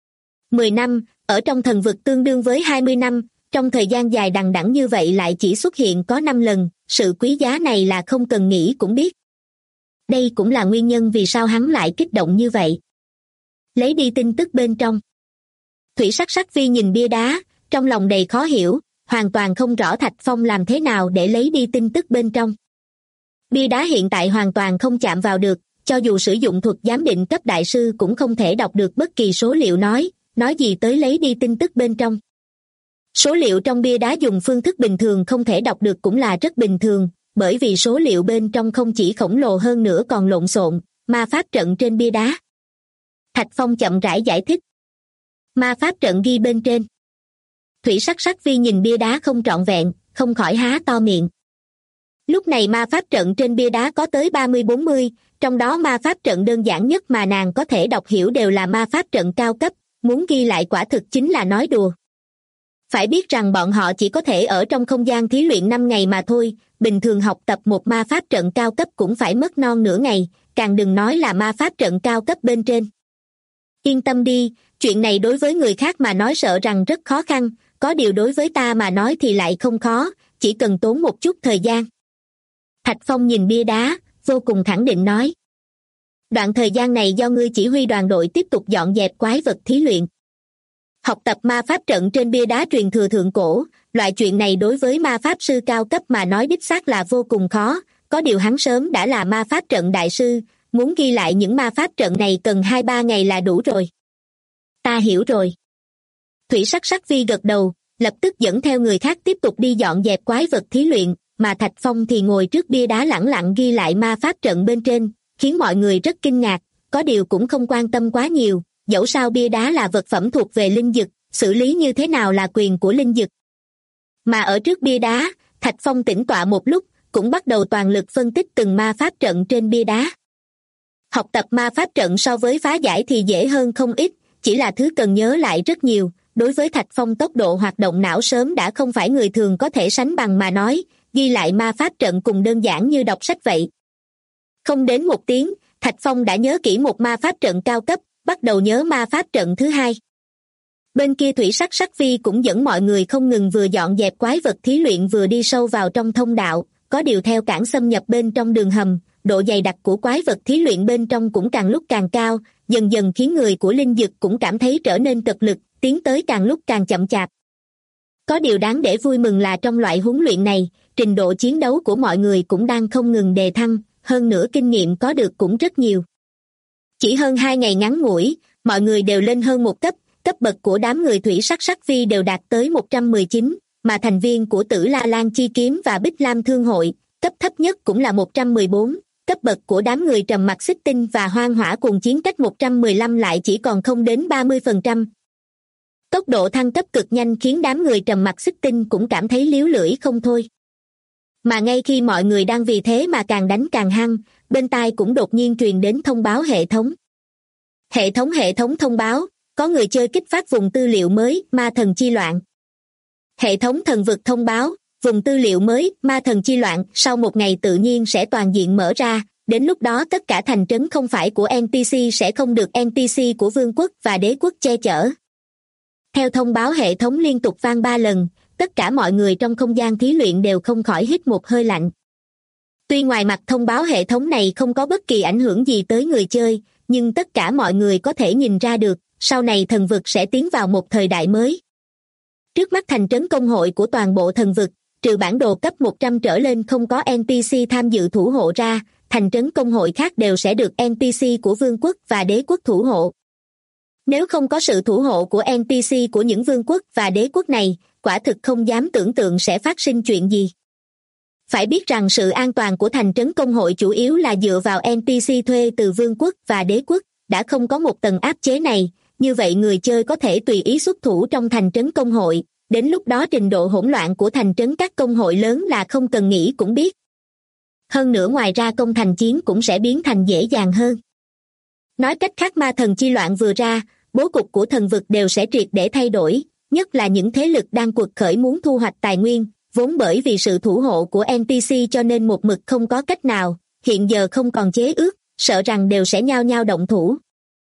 10 năm, ở trong thần vực tương đương với 20 năm, trong thời gian dài đằng đẵng như vậy lại chỉ xuất hiện có 5 lần, sự quý giá này là không cần nghĩ cũng biết. Đây cũng là nguyên nhân vì sao hắn lại kích động như vậy. Lấy đi tin tức bên trong. Thủy Sắc Sắc Vi nhìn bia đá, trong lòng đầy khó hiểu, hoàn toàn không rõ Thạch Phong làm thế nào để lấy đi tin tức bên trong. Bia đá hiện tại hoàn toàn không chạm vào được, cho dù sử dụng thuật giám định cấp đại sư cũng không thể đọc được bất kỳ số liệu nói gì tới lấy đi tin tức bên trong. Số liệu trong bia đá dùng phương thức bình thường không thể đọc được cũng là rất bình thường, bởi vì số liệu bên trong không chỉ khổng lồ hơn nữa còn lộn xộn, ma pháp trận trên bia đá. Thạch Phong chậm rãi giải thích. Ma pháp trận ghi bên trên. Thủy Sắc Sắc Vi nhìn bia đá không trọn vẹn, không khỏi há to miệng. Lúc này ma pháp trận trên bia đá có tới 30-40, trong đó ma pháp trận đơn giản nhất mà nàng có thể đọc hiểu đều là ma pháp trận cao cấp, muốn ghi lại quả thực chính là nói đùa. Phải biết rằng bọn họ chỉ có thể ở trong không gian thí luyện 5 ngày mà thôi, bình thường học tập một ma pháp trận cao cấp cũng phải mất non nửa ngày, càng đừng nói là ma pháp trận cao cấp bên trên. Yên tâm đi, chuyện này đối với người khác mà nói sợ rằng rất khó khăn, có điều đối với ta mà nói thì lại không khó, chỉ cần tốn một chút thời gian. Thạch Phong nhìn bia đá, vô cùng khẳng định nói. Đoạn thời gian này do ngươi chỉ huy đoàn đội tiếp tục dọn dẹp quái vật thí luyện. Học tập ma pháp trận trên bia đá truyền thừa thượng cổ, loại chuyện này đối với ma pháp sư cao cấp mà nói đích xác là vô cùng khó, có điều hắn sớm đã là ma pháp trận đại sư, muốn ghi lại những ma pháp trận này cần 2-3 ngày là đủ rồi. Ta hiểu rồi. Thủy Sắc Sắc Vi gật đầu, lập tức dẫn theo người khác tiếp tục đi dọn dẹp quái vật thí luyện, mà Thạch Phong thì ngồi trước bia đá lẳng lặng ghi lại ma pháp trận bên trên, khiến mọi người rất kinh ngạc, có điều cũng không quan tâm quá nhiều, dẫu sao bia đá là vật phẩm thuộc về linh dực, xử lý như thế nào là quyền của linh dực. Mà ở trước bia đá, Thạch Phong tĩnh tọa một lúc, cũng bắt đầu toàn lực phân tích từng ma pháp trận trên bia đá. Học tập ma pháp trận so với phá giải thì dễ hơn không ít, chỉ là thứ cần nhớ lại rất nhiều. Đối với Thạch Phong tốc độ hoạt động não sớm đã không phải người thường có thể sánh bằng mà nói, ghi lại ma pháp trận cùng đơn giản như đọc sách vậy. Không đến 1 tiếng, Thạch Phong đã nhớ kỹ một ma pháp trận cao cấp, bắt đầu nhớ ma pháp trận thứ hai. Bên kia Thủy Sắc Sắc Vi cũng dẫn mọi người không ngừng vừa dọn dẹp quái vật thí luyện vừa đi sâu vào trong thông đạo, có điều theo cảng xâm nhập bên trong đường hầm, độ dày đặc của quái vật thí luyện bên trong cũng càng lúc càng cao, dần dần khiến người của linh dực cũng cảm thấy trở nên cật lực, tiến tới càng lúc càng chậm chạp. Có điều đáng để vui mừng là trong loại huấn luyện này, trình độ chiến đấu của mọi người cũng đang không ngừng đề thăng, hơn nữa kinh nghiệm có được cũng rất nhiều. Chỉ hơn 2 ngày ngắn ngủi, mọi người đều lên hơn 1 cấp, cấp bậc của đám người Thủy Sắc Sắc Vi đều đạt tới 119, mà thành viên của Tử La Lan Chi Kiếm và Bích Lam Thương Hội, cấp thấp nhất cũng là 114, cấp bậc của đám người Trầm Mặc Xích Tinh và Hoang Hỏa Cuồng Chiến cách 115 lại chỉ còn không đến 30%. Tốc độ thăng cấp cực nhanh khiến đám người Trầm Mặc Xích Tinh cũng cảm thấy líu lưỡi không thôi. Mà ngay khi mọi người đang vì thế mà càng đánh càng hăng, bên tai cũng đột nhiên truyền đến thông báo hệ thống. Hệ thống thông báo, có người chơi kích phát vùng tư liệu mới, Ma Thần Chi Loạn. Hệ thống thần vực thông báo, vùng tư liệu mới, Ma Thần Chi Loạn, sau 1 ngày tự nhiên sẽ toàn diện mở ra, đến lúc đó tất cả thành trấn không phải của NPC sẽ không được NPC của vương quốc và đế quốc che chở. Theo thông báo hệ thống liên tục vang 3 lần, tất cả mọi người trong không gian thí luyện đều không khỏi hít một hơi lạnh. Tuy ngoài mặt thông báo hệ thống này không có bất kỳ ảnh hưởng gì tới người chơi, nhưng tất cả mọi người có thể nhìn ra được, sau này thần vực sẽ tiến vào một thời đại mới. Trước mắt thành trấn công hội của toàn bộ thần vực, trừ bản đồ cấp 100 trở lên không có NPC tham dự thủ hộ ra, thành trấn công hội khác đều sẽ được NPC của vương quốc và đế quốc thủ hộ. Nếu không có sự thủ hộ của NPC của những vương quốc và đế quốc này, quả thực không dám tưởng tượng sẽ phát sinh chuyện gì. Phải biết rằng sự an toàn của thành trấn công hội chủ yếu là dựa vào NPC thuê từ vương quốc và đế quốc, đã không có một tầng áp chế này, như vậy người chơi có thể tùy ý xuất thủ trong thành trấn công hội, đến lúc đó trình độ hỗn loạn của thành trấn các công hội lớn là không cần nghĩ cũng biết. Hơn nữa ngoài ra công thành chiến cũng sẽ biến thành dễ dàng hơn. Nói cách khác Ma Thần Chi Loạn vừa ra, bố cục của thần vực đều sẽ triệt để thay đổi, nhất là những thế lực đang quật khởi muốn thu hoạch tài nguyên, vốn bởi vì sự thủ hộ của NPC cho nên một mực không có cách nào, hiện giờ không còn chế ước, sợ rằng đều sẽ nhao nhao động thủ.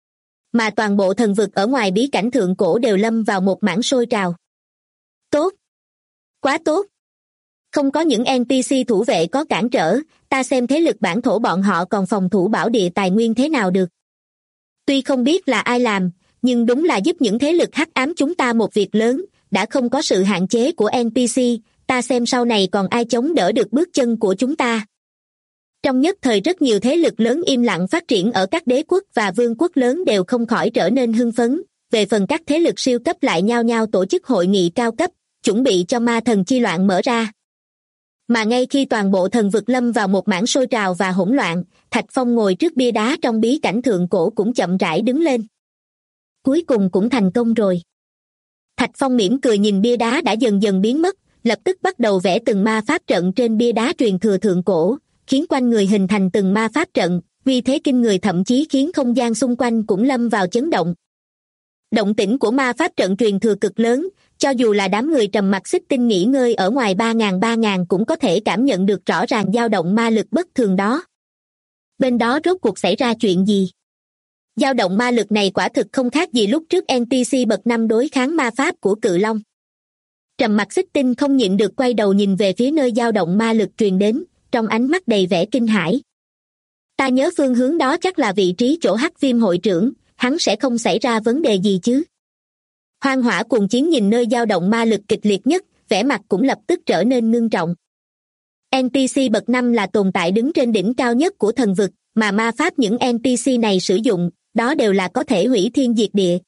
Mà toàn bộ thần vực ở ngoài bí cảnh thượng cổ đều lâm vào một mảng sôi trào. Tốt! Quá tốt! Không có những NPC thủ vệ có cản trở, ta xem thế lực bản thổ bọn họ còn phòng thủ bảo địa tài nguyên thế nào được. Tuy không biết là ai làm, nhưng đúng là giúp những thế lực hắc ám chúng ta một việc lớn, đã không có sự hạn chế của NPC, ta xem sau này còn ai chống đỡ được bước chân của chúng ta. Trong nhất thời rất nhiều thế lực lớn im lặng phát triển ở các đế quốc và vương quốc lớn đều không khỏi trở nên hưng phấn, về phần các thế lực siêu cấp lại nhao nhao tổ chức hội nghị cao cấp, chuẩn bị cho Ma Thần Chi Loạn mở ra. Mà ngay khi toàn bộ thần vực lâm vào một mảng sôi trào và hỗn loạn, Thạch Phong ngồi trước bia đá trong bí cảnh thượng cổ cũng chậm rãi đứng lên. Cuối cùng cũng thành công rồi. Thạch Phong mỉm cười nhìn bia đá đã dần dần biến mất, lập tức bắt đầu vẽ từng ma pháp trận trên bia đá truyền thừa thượng cổ, khiến quanh người hình thành từng ma pháp trận, vì thế kinh người thậm chí khiến không gian xung quanh cũng lâm vào chấn động. Động tĩnh của ma pháp trận truyền thừa cực lớn, cho dù là đám người Trầm Mặc Xích Tinh nghỉ ngơi ở ngoài 3.000 cũng có thể cảm nhận được rõ ràng dao động ma lực bất thường đó. Bên đó rốt cuộc xảy ra chuyện gì? Dao động ma lực này quả thực không khác gì lúc trước NPC bậc 5 đối kháng ma pháp của Cự Long. Trầm Mặc Xích Tinh không nhịn được quay đầu nhìn về phía nơi dao động ma lực truyền đến, trong ánh mắt đầy vẻ kinh hãi. Ta nhớ phương hướng đó chắc là vị trí chỗ Hắc Viêm hội trưởng, hắn sẽ không xảy ra vấn đề gì chứ. Hoang Hỏa Cuồng Chiến nhìn nơi dao động ma lực kịch liệt nhất, vẻ mặt cũng lập tức trở nên ngưng trọng. NPC bậc 5 là tồn tại đứng trên đỉnh cao nhất của thần vực, mà ma pháp những NPC này sử dụng, đó đều là có thể hủy thiên diệt địa.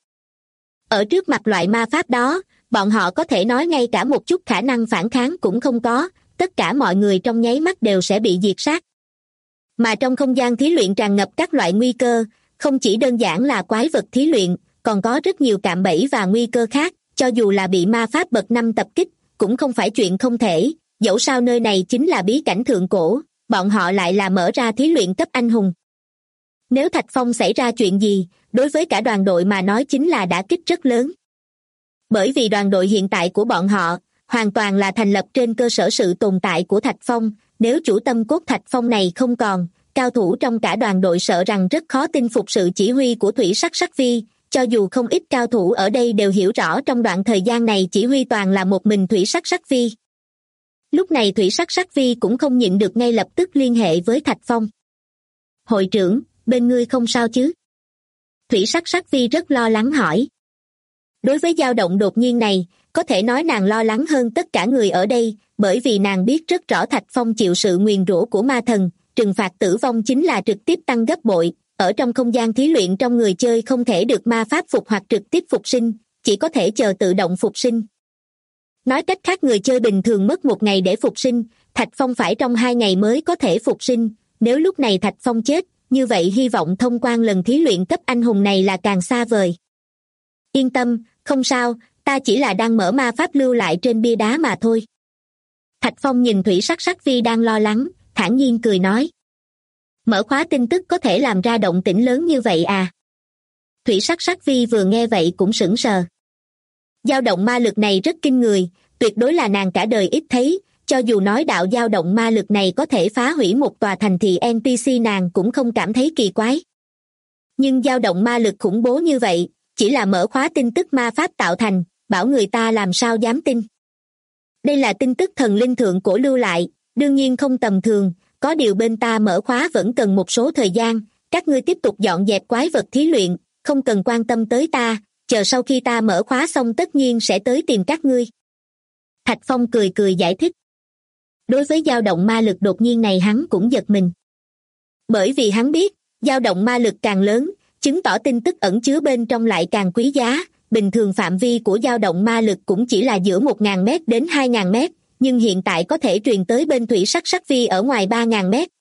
Ở trước mặt loại ma pháp đó, bọn họ có thể nói ngay cả một chút khả năng phản kháng cũng không có, tất cả mọi người trong nháy mắt đều sẽ bị diệt sát. Mà trong không gian thí luyện tràn ngập các loại nguy cơ, không chỉ đơn giản là quái vật thí luyện, còn có rất nhiều cạm bẫy và nguy cơ khác, cho dù là bị ma pháp bậc 5 tập kích, cũng không phải chuyện không thể, dẫu sao nơi này chính là bí cảnh thượng cổ, bọn họ lại là mở ra thí luyện cấp anh hùng. Nếu Thạch Phong xảy ra chuyện gì, đối với cả đoàn đội mà nói chính là đả kích rất lớn. Bởi vì đoàn đội hiện tại của bọn họ, hoàn toàn là thành lập trên cơ sở sự tồn tại của Thạch Phong, nếu chủ tâm cốt Thạch Phong này không còn, cao thủ trong cả đoàn đội sợ rằng rất khó tin phục sự chỉ huy của Thủy Sắc Sắc Vi, cho dù không ít cao thủ ở đây đều hiểu rõ trong đoạn thời gian này chỉ huy toàn là một mình Thủy Sắc Sắc Vi. Lúc này Thủy Sắc Sắc Vi cũng không nhịn được ngay lập tức liên hệ với Thạch Phong. Hội trưởng, bên ngươi không sao chứ? Thủy Sắc Sắc Vi rất lo lắng hỏi. Đối với dao động đột nhiên này, có thể nói nàng lo lắng hơn tất cả người ở đây, bởi vì nàng biết rất rõ Thạch Phong chịu sự nguyền rủa của ma thần, trừng phạt tử vong chính là trực tiếp tăng gấp bội, ở trong không gian thí luyện trong người chơi không thể được ma pháp phục hoặc trực tiếp phục sinh, chỉ có thể chờ tự động phục sinh. Nói cách khác người chơi bình thường mất 1 ngày để phục sinh, Thạch Phong phải trong 2 ngày mới có thể phục sinh, nếu lúc này Thạch Phong chết, như vậy hy vọng thông quan lần thí luyện cấp anh hùng này là càng xa vời. Yên tâm, không sao, ta chỉ là đang mở ma pháp lưu lại trên bia đá mà thôi. Thạch Phong nhìn Thủy Sắc Sắc Vi đang lo lắng, thản nhiên cười nói. Mở khóa tin tức có thể làm ra động tĩnh lớn như vậy à? Thủy Sắc Sắc Vi vừa nghe vậy cũng sững sờ. Dao động ma lực này rất kinh người, tuyệt đối là nàng cả đời ít thấy, cho dù nói đạo dao động ma lực này có thể phá hủy một tòa thành thì NPC nàng cũng không cảm thấy kỳ quái. Nhưng dao động ma lực khủng bố như vậy, chỉ là mở khóa tin tức ma pháp tạo thành, bảo người ta làm sao dám tin. Đây là tin tức thần linh thượng cổ lưu lại, đương nhiên không tầm thường, có điều bên ta mở khóa vẫn cần một số thời gian, các ngươi tiếp tục dọn dẹp quái vật thí luyện, không cần quan tâm tới ta, chờ sau khi ta mở khóa xong tất nhiên sẽ tới tìm các ngươi. Thạch Phong cười cười giải thích. Đối với dao động ma lực đột nhiên này hắn cũng giật mình. Bởi vì hắn biết, dao động ma lực càng lớn, chứng tỏ tin tức ẩn chứa bên trong lại càng quý giá, bình thường phạm vi của dao động ma lực cũng chỉ là giữa 1.000 mét đến 2.000 mét, nhưng hiện tại có thể truyền tới bên Thủy Sắc Sắc Vi ở ngoài 3.000 mét.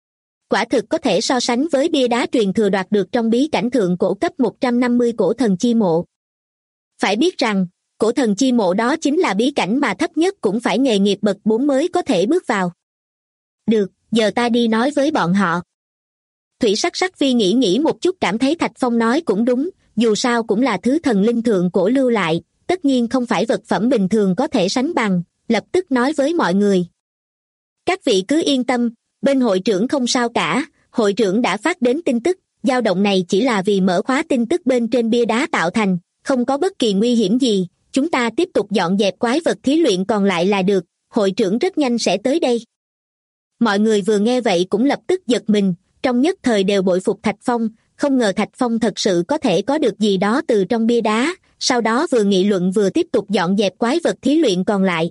Quả thực có thể so sánh với bia đá truyền thừa đoạt được trong bí cảnh thượng cổ cấp 150 cổ thần chi mộ. Phải biết rằng, cổ thần chi mộ đó chính là bí cảnh mà thấp nhất cũng phải nghề nghiệp bậc 4 mới có thể bước vào. Được, giờ ta đi nói với bọn họ. Thủy Sắc Sắc Vi nghĩ một chút cảm thấy Thạch Phong nói cũng đúng, dù sao cũng là thứ thần linh thượng cổ lưu lại, tất nhiên không phải vật phẩm bình thường có thể sánh bằng, lập tức nói với mọi người. Các vị cứ yên tâm, bên hội trưởng không sao cả, hội trưởng đã phát đến tin tức, dao động này chỉ là vì mở khóa tin tức bên trên bia đá tạo thành, không có bất kỳ nguy hiểm gì, chúng ta tiếp tục dọn dẹp quái vật thí luyện còn lại là được, hội trưởng rất nhanh sẽ tới đây. Mọi người vừa nghe vậy cũng lập tức giật mình, trong nhất thời đều bội phục Thạch Phong, không ngờ Thạch Phong thật sự có thể có được gì đó từ trong bia đá, sau đó vừa nghị luận vừa tiếp tục dọn dẹp quái vật thí luyện còn lại.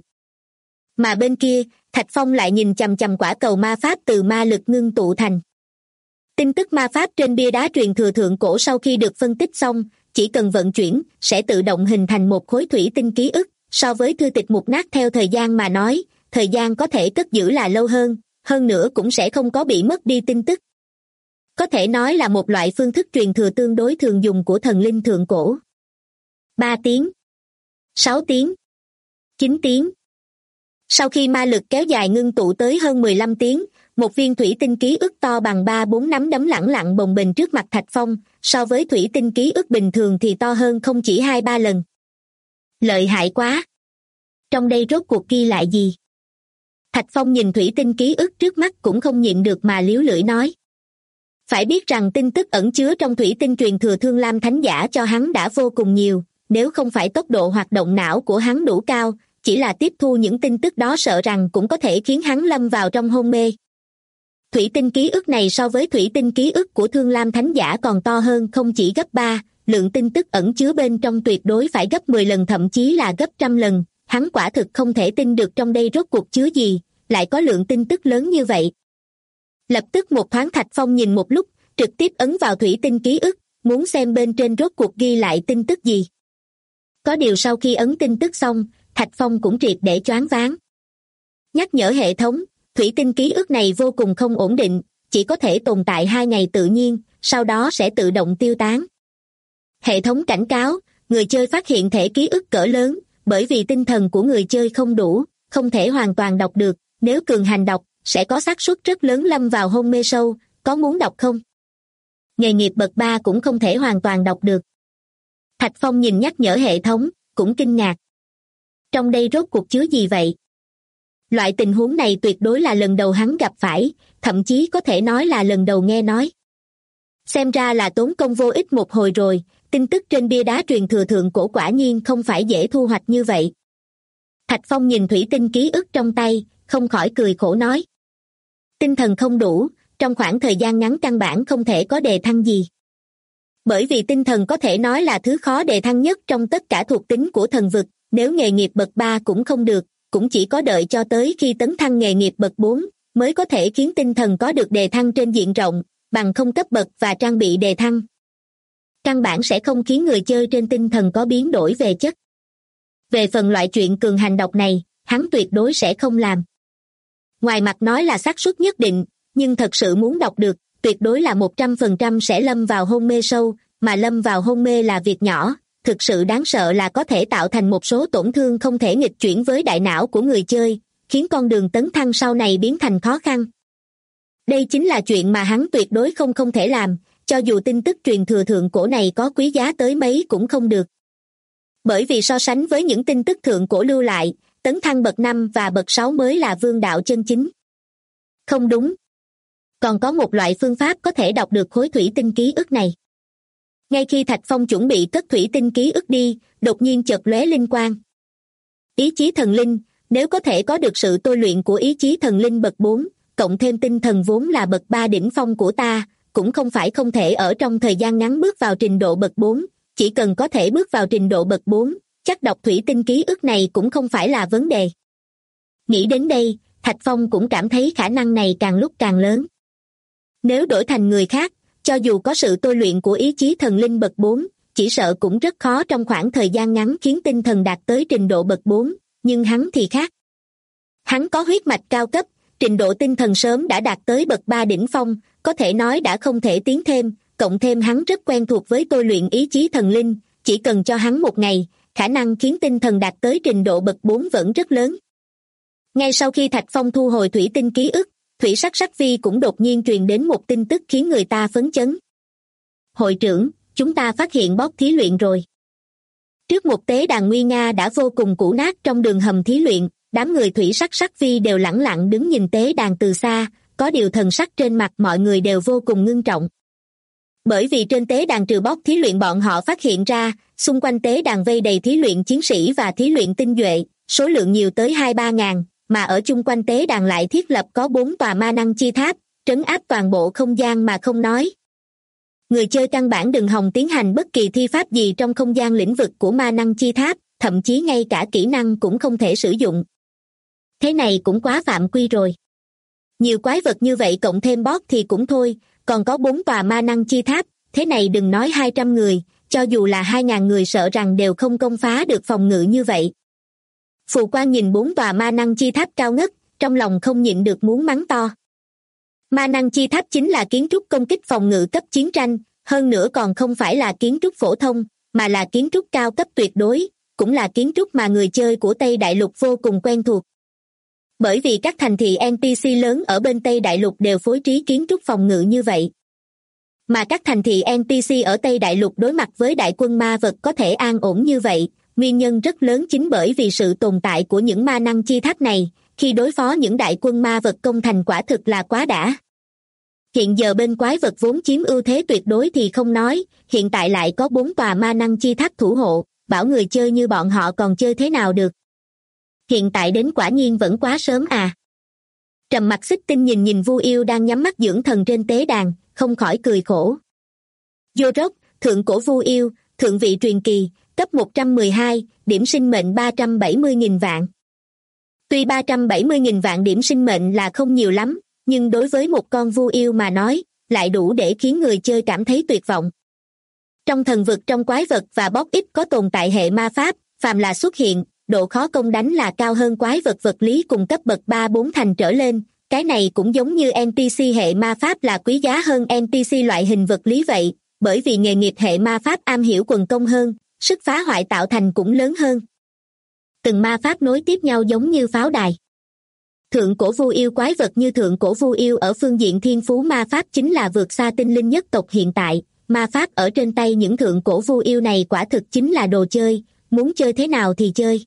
Mà bên kia, Thạch Phong lại nhìn chằm chằm quả cầu ma pháp từ ma lực ngưng tụ thành. Tin tức ma pháp trên bia đá truyền thừa thượng cổ sau khi được phân tích xong, chỉ cần vận chuyển, sẽ tự động hình thành một khối thủy tinh ký ức, so với thư tịch mục nát theo thời gian mà nói, thời gian có thể cất giữ là lâu hơn nữa cũng sẽ không có bị mất đi tin tức. Có thể nói là một loại phương thức truyền thừa tương đối thường dùng của thần linh thượng cổ. 3 tiếng, 6 tiếng, 9 tiếng. Sau khi ma lực kéo dài ngưng tụ tới hơn 15 tiếng, một viên thủy tinh ký ức to bằng 3-4 nắm đấm lẳng lặng bồng bềnh trước mặt Thạch Phong, so với thủy tinh ký ức bình thường thì to hơn không chỉ 2-3 lần. Lợi hại quá! Trong đây rốt cuộc ghi lại gì? Thạch Phong nhìn thủy tinh ký ức trước mắt cũng không nhịn được mà liếu lưỡi nói. Phải biết rằng tin tức ẩn chứa trong thủy tinh truyền thừa Thương Lam Thánh Giả cho hắn đã vô cùng nhiều, nếu không phải tốc độ hoạt động não của hắn đủ cao, chỉ là tiếp thu những tin tức đó sợ rằng cũng có thể khiến hắn lâm vào trong hôn mê. Thủy tinh ký ức này so với thủy tinh ký ức của Thương Lam Thánh Giả còn to hơn không chỉ gấp 3, lượng tin tức ẩn chứa bên trong tuyệt đối phải gấp 10 lần thậm chí là gấp trăm lần, hắn quả thực không thể tin được trong đây rốt cuộc chứa gì, lại có lượng tin tức lớn như vậy. Lập tức một thoáng Thạch Phong nhìn một lúc, trực tiếp ấn vào thủy tinh ký ức, muốn xem bên trên rốt cuộc ghi lại tin tức gì. Có điều sau khi ấn tin tức xong, Thạch Phong cũng triệt để choáng váng. Nhắc nhở hệ thống, thủy tinh ký ức này vô cùng không ổn định, chỉ có thể tồn tại 2 ngày tự nhiên, sau đó sẽ tự động tiêu tán. Hệ thống cảnh cáo, người chơi phát hiện thể ký ức cỡ lớn, bởi vì tinh thần của người chơi không đủ, không thể hoàn toàn đọc được, nếu cường hành đọc, sẽ có xác suất rất lớn lâm vào hôn mê sâu, có muốn đọc không? Nghề nghiệp bậc 3 cũng không thể hoàn toàn đọc được. Thạch Phong nhìn nhắc nhở hệ thống, cũng kinh ngạc. Trong đây rốt cuộc chứa gì vậy? Loại tình huống này tuyệt đối là lần đầu hắn gặp phải, thậm chí có thể nói là lần đầu nghe nói. Xem ra là tốn công vô ích một hồi rồi, tin tức trên bia đá truyền thừa thượng cổ quả nhiên không phải dễ thu hoạch như vậy. Thạch Phong nhìn thủy tinh ký ức trong tay, không khỏi cười khổ nói. Tinh thần không đủ, trong khoảng thời gian ngắn căn bản không thể có đề thăng gì. Bởi vì tinh thần có thể nói là thứ khó đề thăng nhất trong tất cả thuộc tính của thần vực, nếu nghề nghiệp bậc 3 cũng không được, cũng chỉ có đợi cho tới khi tấn thăng nghề nghiệp bậc 4, mới có thể khiến tinh thần có được đề thăng trên diện rộng, bằng không cấp bậc và trang bị đề thăng. Căn bản sẽ không khiến người chơi trên tinh thần có biến đổi về chất. Về phần loại chuyện cường hành độc này, hắn tuyệt đối sẽ không làm. Ngoài mặt nói là xác suất nhất định, nhưng thật sự muốn đọc được, tuyệt đối là 100% sẽ lâm vào hôn mê sâu, mà lâm vào hôn mê là việc nhỏ, thực sự đáng sợ là có thể tạo thành một số tổn thương không thể nghịch chuyển với đại não của người chơi, khiến con đường tấn thăng sau này biến thành khó khăn. Đây chính là chuyện mà hắn tuyệt đối không thể làm, cho dù tin tức truyền thừa thượng cổ này có quý giá tới mấy cũng không được. Bởi vì so sánh với những tin tức thượng cổ lưu lại, tấn thăng bậc 5 và bậc 6 mới là vương đạo chân chính. Không đúng. Còn có một loại phương pháp có thể đọc được khối thủy tinh ký ức này. Ngay khi Thạch Phong chuẩn bị cất thủy tinh ký ức đi, đột nhiên chợt lóe linh quang. Ý chí thần linh, nếu có thể có được sự tôi luyện của ý chí thần linh bậc 4, cộng thêm tinh thần vốn là bậc 3 đỉnh phong của ta, cũng không phải không thể ở trong thời gian ngắn bước vào trình độ bậc 4, chỉ cần có thể bước vào trình độ bậc 4, chắc đọc thủy tinh ký ức này cũng không phải là vấn đề. Nghĩ đến đây, Thạch Phong cũng cảm thấy khả năng này càng lúc càng lớn. Nếu đổi thành người khác, cho dù có sự tôi luyện của ý chí thần linh bậc 4, chỉ sợ cũng rất khó trong khoảng thời gian ngắn khiến tinh thần đạt tới trình độ bậc 4, nhưng hắn thì khác. Hắn có huyết mạch cao cấp, trình độ tinh thần sớm đã đạt tới bậc 3 đỉnh phong, có thể nói đã không thể tiến thêm, cộng thêm hắn rất quen thuộc với tôi luyện ý chí thần linh, chỉ cần cho hắn một ngày, khả năng khiến tinh thần đạt tới trình độ bậc 4 vẫn rất lớn. Ngay sau khi Thạch Phong thu hồi thủy tinh ký ức, Thủy Sắc Sắc Vi cũng đột nhiên truyền đến một tin tức khiến người ta phấn chấn. Hội trưởng, chúng ta phát hiện bot thí luyện rồi. Trước một tế đàn nguy nga đã vô cùng cũ nát trong đường hầm thí luyện, đám người Thủy Sắc Sắc Vi đều lẳng lặng đứng nhìn tế đàn từ xa, có điều thần sắc trên mặt mọi người đều vô cùng ngưng trọng. Bởi vì trên tế đàn trừ bot thí luyện bọn họ phát hiện ra, xung quanh tế đàn vây đầy thí luyện chiến sĩ và thí luyện tinh nhuệ, số lượng nhiều tới 2-3 ngàn, mà ở chung quanh tế đàn lại thiết lập có 4 tòa ma năng chi tháp, trấn áp toàn bộ không gian mà không nói. Người chơi căn bản đừng hòng tiến hành bất kỳ thi pháp gì trong không gian lĩnh vực của ma năng chi tháp, thậm chí ngay cả kỹ năng cũng không thể sử dụng. Thế này cũng quá phạm quy rồi. Nhiều quái vật như vậy cộng thêm boss thì cũng thôi, còn có 4 tòa ma năng chi tháp, thế này đừng nói 200 người, cho dù là 2.000 người sợ rằng đều không công phá được phòng ngự như vậy. Phù Quan nhìn 4 tòa ma năng chi tháp cao ngất, trong lòng không nhịn được muốn mắng to. Ma năng chi tháp chính là kiến trúc công kích phòng ngự cấp chiến tranh, hơn nữa còn không phải là kiến trúc phổ thông, mà là kiến trúc cao cấp tuyệt đối, cũng là kiến trúc mà người chơi của Tây Đại Lục vô cùng quen thuộc. Bởi vì các thành thị NPC lớn ở bên Tây Đại Lục đều phối trí kiến trúc phòng ngự như vậy. Mà các thành thị NPC ở Tây Đại Lục đối mặt với đại quân ma vật có thể an ổn như vậy, nguyên nhân rất lớn chính bởi vì sự tồn tại của những ma năng chi tháp này, khi đối phó những đại quân ma vật công thành quả thực là quá đã. Hiện giờ bên quái vật vốn chiếm ưu thế tuyệt đối thì không nói, hiện tại lại có 4 tòa ma năng chi tháp thủ hộ, bảo người chơi như bọn họ còn chơi thế nào được. Hiện tại đến quả nhiên vẫn quá sớm à. Trầm Mặc Xích Tinh nhìn Vu Yêu đang nhắm mắt dưỡng thần trên tế đàn, không khỏi cười khổ. Zorok, thượng cổ Vu Yêu, thượng vị truyền kỳ, cấp 112, điểm sinh mệnh 370.000 vạn. Tuy 370.000 vạn điểm sinh mệnh là không nhiều lắm, nhưng đối với một con vu yêu mà nói, lại đủ để khiến người chơi cảm thấy tuyệt vọng. Trong thần vực trong quái vật và boss ít có tồn tại hệ ma pháp, phàm là xuất hiện, độ khó công đánh là cao hơn quái vật vật lý cùng cấp bậc 3-4 thành trở lên. Cái này cũng giống như NPC hệ ma pháp là quý giá hơn NPC loại hình vật lý vậy, bởi vì nghề nghiệp hệ ma pháp am hiểu quần công hơn, sức phá hoại tạo thành cũng lớn hơn. Từng ma pháp nối tiếp nhau giống như pháo đài. Thượng cổ vu yêu quái vật như thượng cổ vu yêu ở phương diện thiên phú ma pháp chính là vượt xa tinh linh nhất tộc hiện tại, ma pháp ở trên tay những thượng cổ vu yêu này quả thực chính là đồ chơi, muốn chơi thế nào thì chơi.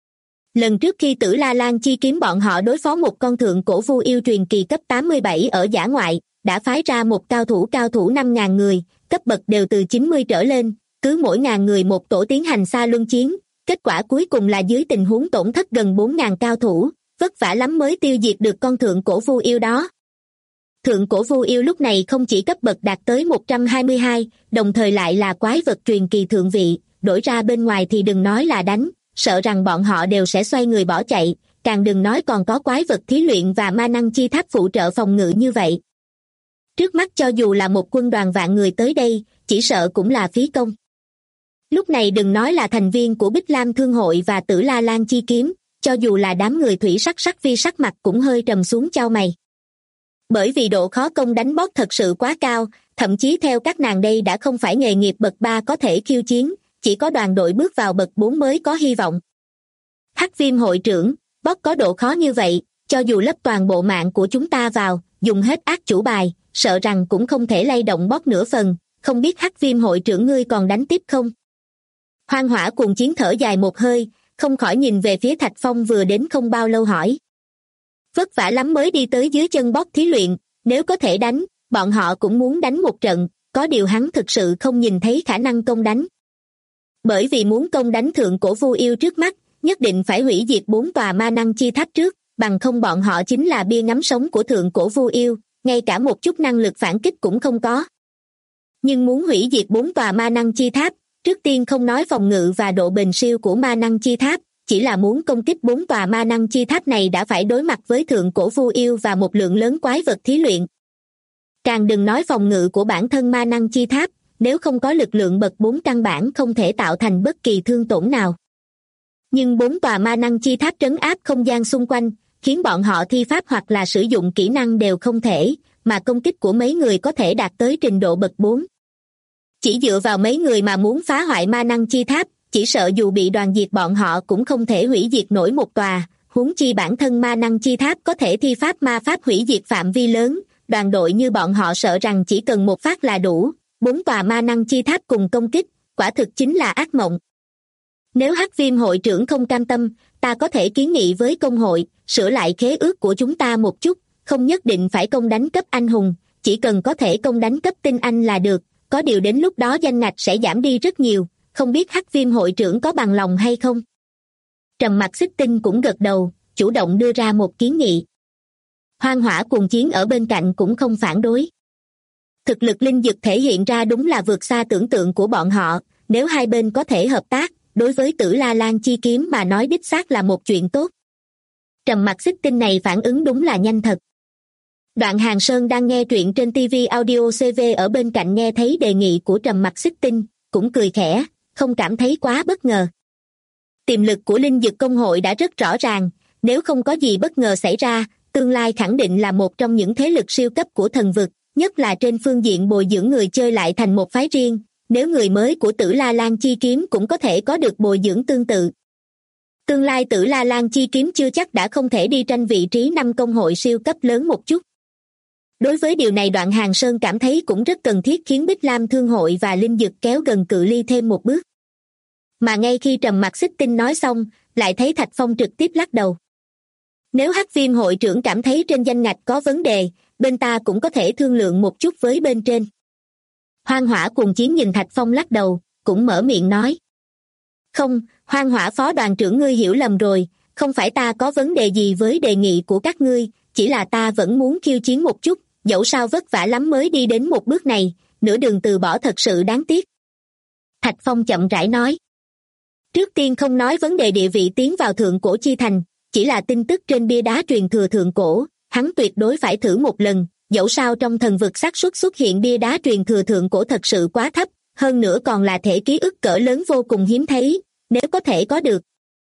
Lần trước khi Tử La Lan chi kiếm bọn họ đối phó một con thượng cổ vu yêu truyền kỳ cấp 87 ở dã ngoại, đã phái ra một cao thủ 5.000 người, cấp bậc đều từ 90 trở lên, cứ mỗi 1.000 người một tổ tiến hành xa luân chiến, kết quả cuối cùng là dưới tình huống tổn thất gần 4.000 cao thủ, vất vả lắm mới tiêu diệt được con thượng cổ vu yêu đó. Thượng cổ vu yêu lúc này không chỉ cấp bậc đạt tới 122, đồng thời lại là quái vật truyền kỳ thượng vị, đổi ra bên ngoài thì đừng nói là đánh, sợ rằng bọn họ đều sẽ xoay người bỏ chạy, càng đừng nói còn có quái vật thí luyện và ma năng chi tháp phụ trợ phòng ngự như vậy. Trước mắt cho dù là một quân đoàn vạn người tới đây, chỉ sợ cũng là phí công. Lúc này đừng nói là thành viên của Bích Lam Thương hội và Tử La Lan chi kiếm, cho dù là đám người thủy sắc vi sắc mặt cũng hơi trầm xuống chau mày. Bởi vì độ khó công đánh boss thật sự quá cao, thậm chí theo các nàng đây đã không phải nghề nghiệp bậc 3 có thể khiêu chiến, chỉ có đoàn đội bước vào bậc 4 mới có hy vọng. Hắc Viêm hội trưởng, boss có độ khó như vậy, cho dù lấp toàn bộ mạng của chúng ta vào, dùng hết ác chủ bài, sợ rằng cũng không thể lay động boss nửa phần, không biết Hắc Viêm hội trưởng ngươi còn đánh tiếp không? Hoang Hỏa Cuồng Chiến thở dài một hơi, không khỏi nhìn về phía Thạch Phong vừa đến không bao lâu hỏi. Vất vả lắm mới đi tới dưới chân boss thí luyện, nếu có thể đánh, bọn họ cũng muốn đánh một trận, có điều hắn thực sự không nhìn thấy khả năng công đánh. Bởi vì muốn công đánh thượng cổ vu yêu trước mắt, nhất định phải hủy diệt 4 tòa ma năng chi tháp trước, bằng không bọn họ chính là bia ngắm sống của thượng cổ vu yêu, ngay cả một chút năng lực phản kích cũng không có. Nhưng muốn hủy diệt 4 tòa ma năng chi tháp, trước tiên không nói phòng ngự và độ bền siêu của ma năng chi tháp, chỉ là muốn công kích 4 tòa ma năng chi tháp này đã phải đối mặt với thượng cổ vu yêu và một lượng lớn quái vật thí luyện. Càng đừng nói phòng ngự của bản thân ma năng chi tháp, nếu không có lực lượng bậc 4 căn bản không thể tạo thành bất kỳ thương tổn nào. Nhưng 4 tòa ma năng chi tháp trấn áp không gian xung quanh, khiến bọn họ thi pháp hoặc là sử dụng kỹ năng đều không thể, mà công kích của mấy người có thể đạt tới trình độ bậc 4. Chỉ dựa vào mấy người mà muốn phá hoại ma năng chi tháp, chỉ sợ dù bị đoàn diệt bọn họ cũng không thể hủy diệt nổi một tòa, huống chi bản thân ma năng chi tháp có thể thi pháp ma pháp hủy diệt phạm vi lớn, đoàn đội như bọn họ sợ rằng chỉ cần một phát là đủ, 4 tòa ma năng chi tháp cùng công kích, quả thực chính là ác mộng. Nếu Hắc Viêm hội trưởng không cam tâm, ta có thể kiến nghị với công hội, sửa lại khế ước của chúng ta một chút, không nhất định phải công đánh cấp anh hùng, chỉ cần có thể công đánh cấp tinh anh là được, có điều đến lúc đó danh ngạch sẽ giảm đi rất nhiều, không biết Hắc Viêm hội trưởng có bằng lòng hay không? Trầm Mặc Xích Tinh cũng gật đầu, chủ động đưa ra một kiến nghị. Hoang Hỏa Cuồng Chiến ở bên cạnh cũng không phản đối. Thực lực linh dực thể hiện ra đúng là vượt xa tưởng tượng của bọn họ, nếu hai bên có thể hợp tác, đối với Tử La Lan chi kiếm mà nói đích xác là một chuyện tốt. Trầm Mặc Xích Tinh này phản ứng đúng là nhanh thật. Đoạn Hàng Sơn đang nghe truyện trên TV Audio CV ở bên cạnh nghe thấy đề nghị của Trầm Mặc Xích Tinh, cũng cười khẽ, không cảm thấy quá bất ngờ. Tiềm lực của linh dực công hội đã rất rõ ràng, nếu không có gì bất ngờ xảy ra, tương lai khẳng định là một trong những thế lực siêu cấp của thần vực, nhất là trên phương diện bồi dưỡng người chơi lại thành một phái riêng, nếu người mới của Tử La Lan chi kiếm cũng có thể có được bồi dưỡng tương tự. Tương lai Tử La Lan chi kiếm chưa chắc đã không thể đi tranh vị trí 5 công hội siêu cấp lớn một chút. Đối với điều này Đoạn Hàng Sơn cảm thấy cũng rất cần thiết khiến Bích Lam Thương hội và linh dực kéo gần cự ly thêm một bước. Mà ngay khi Trầm Mặc Xích Tinh nói xong, lại thấy Thạch Phong trực tiếp lắc đầu. Nếu Hắc Viêm hội trưởng cảm thấy trên danh ngạch có vấn đề, bên ta cũng có thể thương lượng một chút với bên trên. Hoang Hỏa Cuồng Chiến nhìn Thạch Phong lắc đầu, cũng mở miệng nói. Không, Hoang Hỏa phó đoàn trưởng ngươi hiểu lầm rồi, không phải ta có vấn đề gì với đề nghị của các ngươi, chỉ là ta vẫn muốn khiêu chiến một chút, dẫu sao vất vả lắm mới đi đến một bước này, nửa đường từ bỏ thật sự đáng tiếc. Thạch Phong chậm rãi nói. Trước tiên không nói vấn đề địa vị tiến vào thượng cổ chi thành, chỉ là tin tức trên bia đá truyền thừa thượng cổ, hắn tuyệt đối phải thử một lần, dẫu sao trong thần vực xác suất xuất hiện bia đá truyền thừa thượng cổ thật sự quá thấp, hơn nữa còn là thể ký ức cỡ lớn vô cùng hiếm thấy, nếu có thể có được.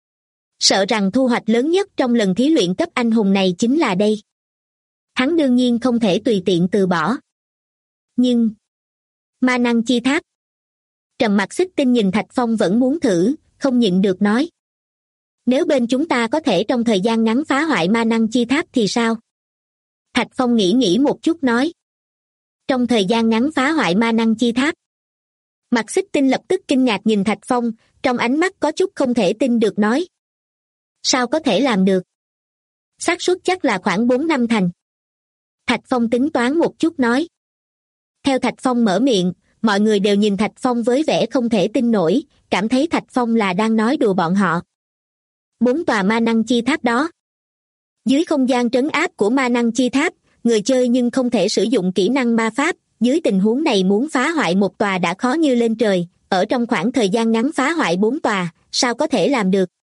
Sợ rằng thu hoạch lớn nhất trong lần thí luyện cấp anh hùng này chính là đây. Hắn đương nhiên không thể tùy tiện từ bỏ. Nhưng ma năng chi tháp. Trầm mặc Xích Tinh nhìn Thạch Phong vẫn muốn thử, không nhịn được nói. Nếu bên chúng ta có thể trong thời gian ngắn phá hoại ma năng chi tháp thì sao? Thạch Phong nghĩ một chút nói. Trong thời gian ngắn phá hoại ma năng chi tháp. Mặt Xích Tinh lập tức kinh ngạc nhìn Thạch Phong, trong ánh mắt có chút không thể tin được nói. Sao có thể làm được? Xác suất chắc là khoảng 4-5 thành. Thạch Phong tính toán một chút nói. Theo Thạch Phong mở miệng, mọi người đều nhìn Thạch Phong với vẻ không thể tin nổi, cảm thấy Thạch Phong là đang nói đùa bọn họ. 4 tòa ma năng chi tháp đó. Dưới không gian trấn áp của ma năng chi tháp, người chơi nhưng không thể sử dụng kỹ năng ma pháp, dưới tình huống này muốn phá hoại một tòa đã khó như lên trời, ở trong khoảng thời gian ngắn phá hoại 4 tòa, sao có thể làm được?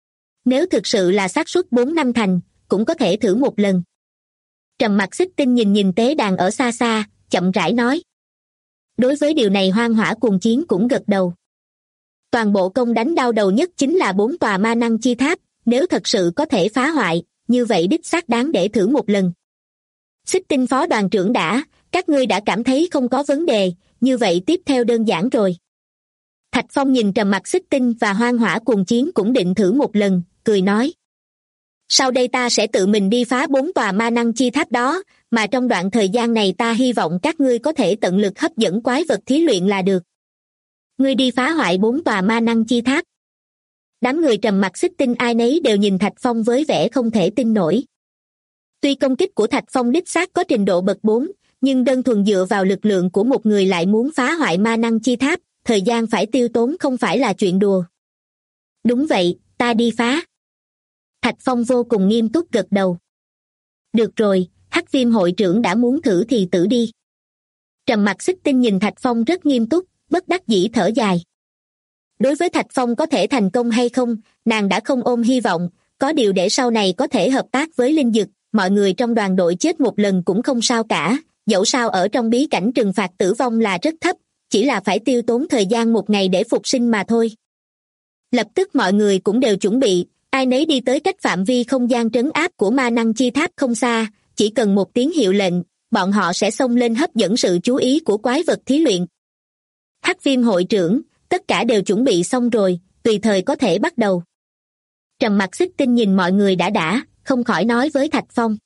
Nếu thực sự là xác suất 4-5 thành, cũng có thể thử một lần. Trầm mặc Xích Tinh nhìn tế đàn ở xa xa, chậm rãi nói. Đối với điều này Hoang Hỏa Cuồng Chiến cũng gật đầu. Toàn bộ công đánh đau đầu nhất chính là 4 tòa ma năng chi tháp, nếu thật sự có thể phá hoại, như vậy đích xác đáng để thử một lần. Xích Tinh phó đoàn trưởng các ngươi đã cảm thấy không có vấn đề, như vậy tiếp theo đơn giản rồi. Thạch Phong nhìn Trầm mặc Xích Tinh và Hoang Hỏa Cuồng Chiến cũng định thử một lần, cười nói. Sau đây ta sẽ tự mình đi phá 4 tòa ma năng chi tháp đó, mà trong đoạn thời gian này ta hy vọng các ngươi có thể tận lực hấp dẫn quái vật thí luyện là được. Ngươi đi phá hoại 4 tòa ma năng chi tháp. Đám người Trầm mặc Xích Tinh ai nấy đều nhìn Thạch Phong với vẻ không thể tin nổi. Tuy công kích của Thạch Phong đích xác có trình độ bậc 4, nhưng đơn thuần dựa vào lực lượng của một người lại muốn phá hoại ma năng chi tháp, thời gian phải tiêu tốn không phải là chuyện đùa. Đúng vậy, ta đi phá. Thạch Phong vô cùng nghiêm túc gật đầu. Được rồi, Hắc Viêm hội trưởng đã muốn thử thì tử đi. Trầm mặc Xích Tinh nhìn Thạch Phong rất nghiêm túc, bất đắc dĩ thở dài. Đối với Thạch Phong có thể thành công hay không, nàng đã không ôm hy vọng, có điều để sau này có thể hợp tác với Linh Dực, mọi người trong đoàn đội chết một lần cũng không sao cả, dẫu sao ở trong bí cảnh trừng phạt tử vong là rất thấp, chỉ là phải tiêu tốn thời gian một ngày để phục sinh mà thôi. Lập tức mọi người cũng đều chuẩn bị, ai nấy đi tới cách phạm vi không gian trấn áp của ma năng chi tháp không xa, chỉ cần một tiếng hiệu lệnh, bọn họ sẽ xông lên hấp dẫn sự chú ý của quái vật thí luyện. Hắc Viêm hội trưởng, tất cả đều chuẩn bị xong rồi, tùy thời có thể bắt đầu. Trầm mặc Xích Tinh nhìn mọi người đã, không khỏi nói với Thạch Phong.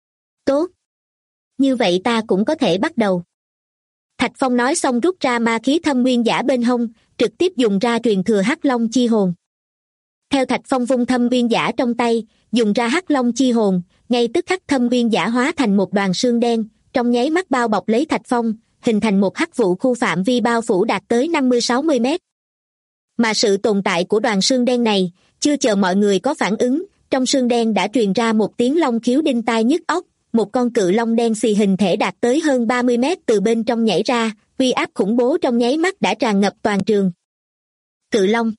Tốt. Như vậy ta cũng có thể bắt đầu. Thạch Phong nói xong rút ra ma khí thâm nguyên giả bên hông, trực tiếp dùng ra truyền thừa Hắc Long chi hồn. Theo Thạch Phong vung thâm nguyên giả trong tay, dùng ra Hắc Long chi hồn, ngay tức khắc thâm nguyên giả hóa thành một đoàn sương đen, trong nháy mắt bao bọc lấy Thạch Phong, hình thành một hắc vụ khu phạm vi bao phủ đạt tới 50-60 mét. Mà sự tồn tại của đoàn sương đen này, chưa chờ mọi người có phản ứng, trong sương đen đã truyền ra một tiếng long khiếu đinh tai nhức óc, một con cự long đen xì hình thể đạt tới hơn 30 mét từ bên trong nhảy ra, uy áp khủng bố trong nháy mắt đã tràn ngập toàn trường. Cự long.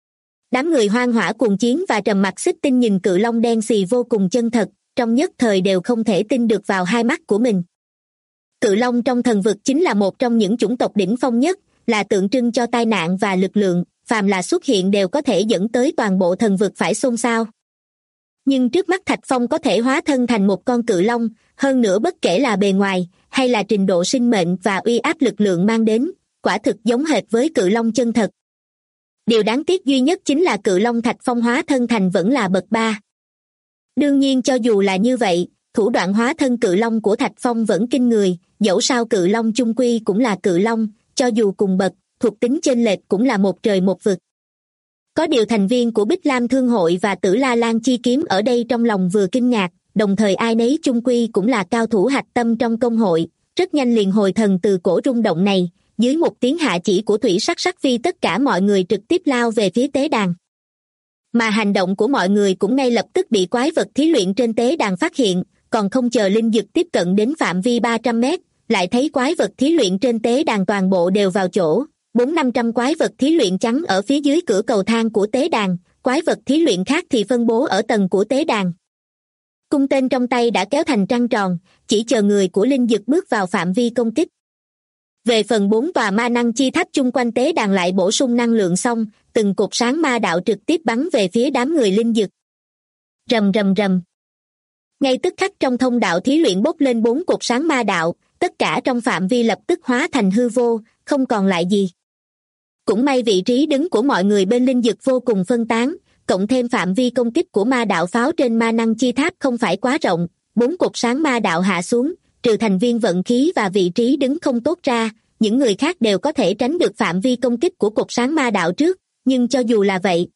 Đám người Hoang Hỏa Cuồng Chiến và Trầm mặc Xích Tinh nhìn cự long đen xì vô cùng chân thật, trong nhất thời đều không thể tin được vào hai mắt của mình. Cự long trong thần vực chính là một trong những chủng tộc đỉnh phong nhất, là tượng trưng cho tai nạn và lực lượng, phàm là xuất hiện đều có thể dẫn tới toàn bộ thần vực phải xôn xao. Nhưng trước mắt Thạch Phong có thể hóa thân thành một con cự long, hơn nữa bất kể là bề ngoài, hay là trình độ sinh mệnh và uy áp lực lượng mang đến, quả thực giống hệt với cự long chân thật. Điều đáng tiếc duy nhất chính là cự long Thạch Phong hóa thân thành vẫn là bậc 3. Đương nhiên cho dù là như vậy, thủ đoạn hóa thân cự long của Thạch Phong vẫn kinh người, dẫu sao cự long chung quy cũng là cự long, cho dù cùng bậc, thuộc tính chênh lệch cũng là một trời một vực. Có điều thành viên của Bích Lam Thương hội và Tử La Lan Chi Kiếm ở đây trong lòng vừa kinh ngạc, đồng thời ai nấy chung quy cũng là cao thủ hạch tâm trong công hội, rất nhanh liền hồi thần từ cổ rung động này, dưới một tiếng hạ chỉ của Thủy Sắc Sắc Phi tất cả mọi người trực tiếp lao về phía tế đàn. Mà hành động của mọi người cũng ngay lập tức bị quái vật thí luyện trên tế đàn phát hiện, còn không chờ Linh Dực tiếp cận đến phạm vi 300 mét, lại thấy quái vật thí luyện trên tế đàn toàn bộ đều vào chỗ, 400-500 quái vật thí luyện trắng ở phía dưới cửa cầu thang của tế đàn, quái vật thí luyện khác thì phân bố ở tầng của tế đàn. Cung tên trong tay đã kéo thành trăng tròn, chỉ chờ người của linh dực bước vào phạm vi công kích. Về phần 4 tòa ma năng chi tháp chung quanh tế đàn lại bổ sung năng lượng xong, từng cột sáng ma đạo trực tiếp bắn về phía đám người linh dực. Rầm rầm rầm. Ngay tức khắc trong thông đạo thí luyện bốc lên 4 cột sáng ma đạo, tất cả trong phạm vi lập tức hóa thành hư vô, không còn lại gì. Cũng may vị trí đứng của mọi người bên linh dực vô cùng phân tán, cộng thêm phạm vi công kích của ma đạo pháo trên ma năng chi tháp không phải quá rộng, 4 cột sáng ma đạo hạ xuống, trừ thành viên vận khí và vị trí đứng không tốt ra, những người khác đều có thể tránh được phạm vi công kích của cột sáng ma đạo trước, nhưng cho dù là vậy,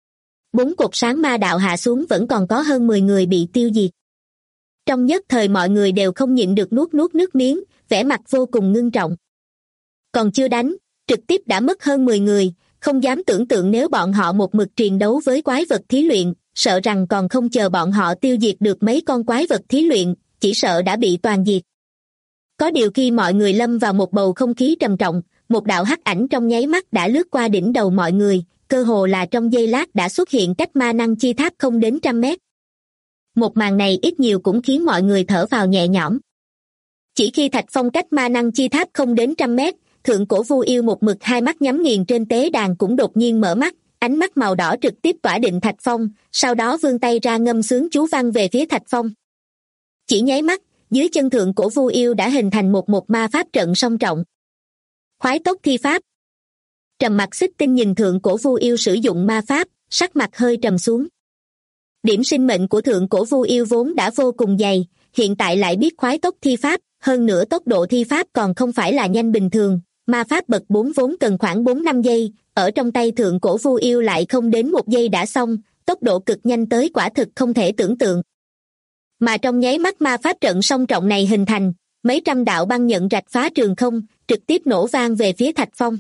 4 cột sáng ma đạo hạ xuống vẫn còn có hơn 10 người bị tiêu diệt. Trong nhất thời mọi người đều không nhịn được nuốt nước miếng, vẻ mặt vô cùng ngưng trọng. Còn chưa đánh, trực tiếp đã mất hơn 10 người, không dám tưởng tượng nếu bọn họ một mực triền đấu với quái vật thí luyện, sợ rằng còn không chờ bọn họ tiêu diệt được mấy con quái vật thí luyện, chỉ sợ đã bị toàn diệt. Có điều khi mọi người lâm vào một bầu không khí trầm trọng, một đạo hắc ảnh trong nháy mắt đã lướt qua đỉnh đầu mọi người, cơ hồ là trong giây lát đã xuất hiện cách ma năng chi tháp không đến 100 mét. Một màn này ít nhiều cũng khiến mọi người thở phào nhẹ nhõm. Chỉ khi Thạch Phong cách ma năng chi tháp không đến 100 mét, Thượng Cổ Vu Yêu một mực hai mắt nhắm nghiền trên tế đàn cũng đột nhiên mở mắt, ánh mắt màu đỏ trực tiếp tỏa định Thạch Phong, sau đó vươn tay ra ngâm sướng chú văn về phía Thạch Phong. Chỉ nháy mắt, dưới chân Thượng Cổ Vu Yêu đã hình thành một ma pháp trận song trọng. Khoái tốc thi pháp. Trầm Mặc Xích Tinh nhìn Thượng Cổ Vu Yêu sử dụng ma pháp, sắc mặt hơi trầm xuống. Điểm sinh mệnh của Thượng Cổ Vu Yêu vốn đã vô cùng dày, hiện tại lại biết khoái tốc thi pháp, hơn nữa tốc độ thi pháp còn không phải là nhanh bình thường, ma pháp bậc 4 vốn cần khoảng 4-5 giây, ở trong tay Thượng Cổ Vu Yêu lại không đến 1 giây đã xong, tốc độ cực nhanh tới quả thực không thể tưởng tượng. Mà trong nháy mắt ma pháp trận song trọng này hình thành, mấy trăm đạo băng nhận rạch phá trường không, trực tiếp nổ vang về phía Thạch Phong.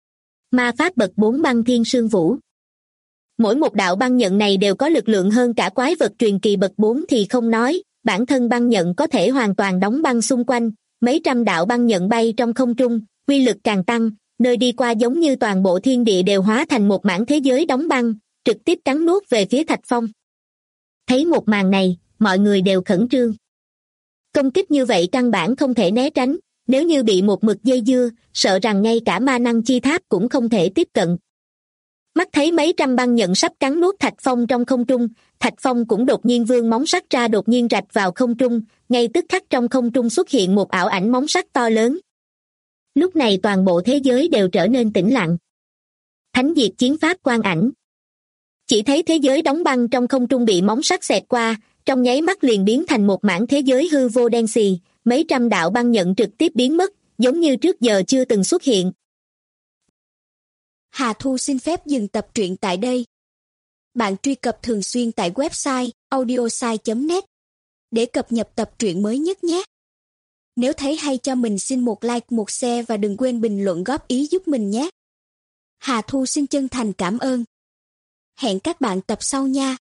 Ma pháp bậc 4 băng thiên sương vũ. Mỗi một đạo băng nhận này đều có lực lượng hơn cả quái vật truyền kỳ bậc 4 thì không nói, bản thân băng nhận có thể hoàn toàn đóng băng xung quanh, mấy trăm đạo băng nhận bay trong không trung, uy lực càng tăng, nơi đi qua giống như toàn bộ thiên địa đều hóa thành một mảng thế giới đóng băng, trực tiếp cắn nuốt về phía Thạch Phong. Thấy một màn này, mọi người đều khẩn trương. Công kích như vậy căn bản không thể né tránh, nếu như bị một mực dây dưa, sợ rằng ngay cả ma năng chi tháp cũng không thể tiếp cận. Mắt thấy mấy trăm băng nhận sắp cắn nuốt Thạch Phong trong không trung, Thạch Phong cũng đột nhiên vươn móng sắt ra đột nhiên rạch vào không trung, ngay tức khắc trong không trung xuất hiện một ảo ảnh móng sắt to lớn. Lúc này toàn bộ thế giới đều trở nên tĩnh lặng. Thánh diệt chiến pháp quang ảnh. Chỉ thấy thế giới đóng băng trong không trung bị móng sắt xẹt qua, trong nháy mắt liền biến thành một mảng thế giới hư vô đen xì, mấy trăm đạo băng nhận trực tiếp biến mất, giống như trước giờ chưa từng xuất hiện. Hà Thu xin phép dừng tập truyện tại đây. Bạn truy cập thường xuyên tại website audiosai.net để cập nhật tập truyện mới nhất nhé. Nếu thấy hay cho mình xin một like, một share và đừng quên bình luận góp ý giúp mình nhé. Hà Thu xin chân thành cảm ơn. Hẹn các bạn tập sau nha.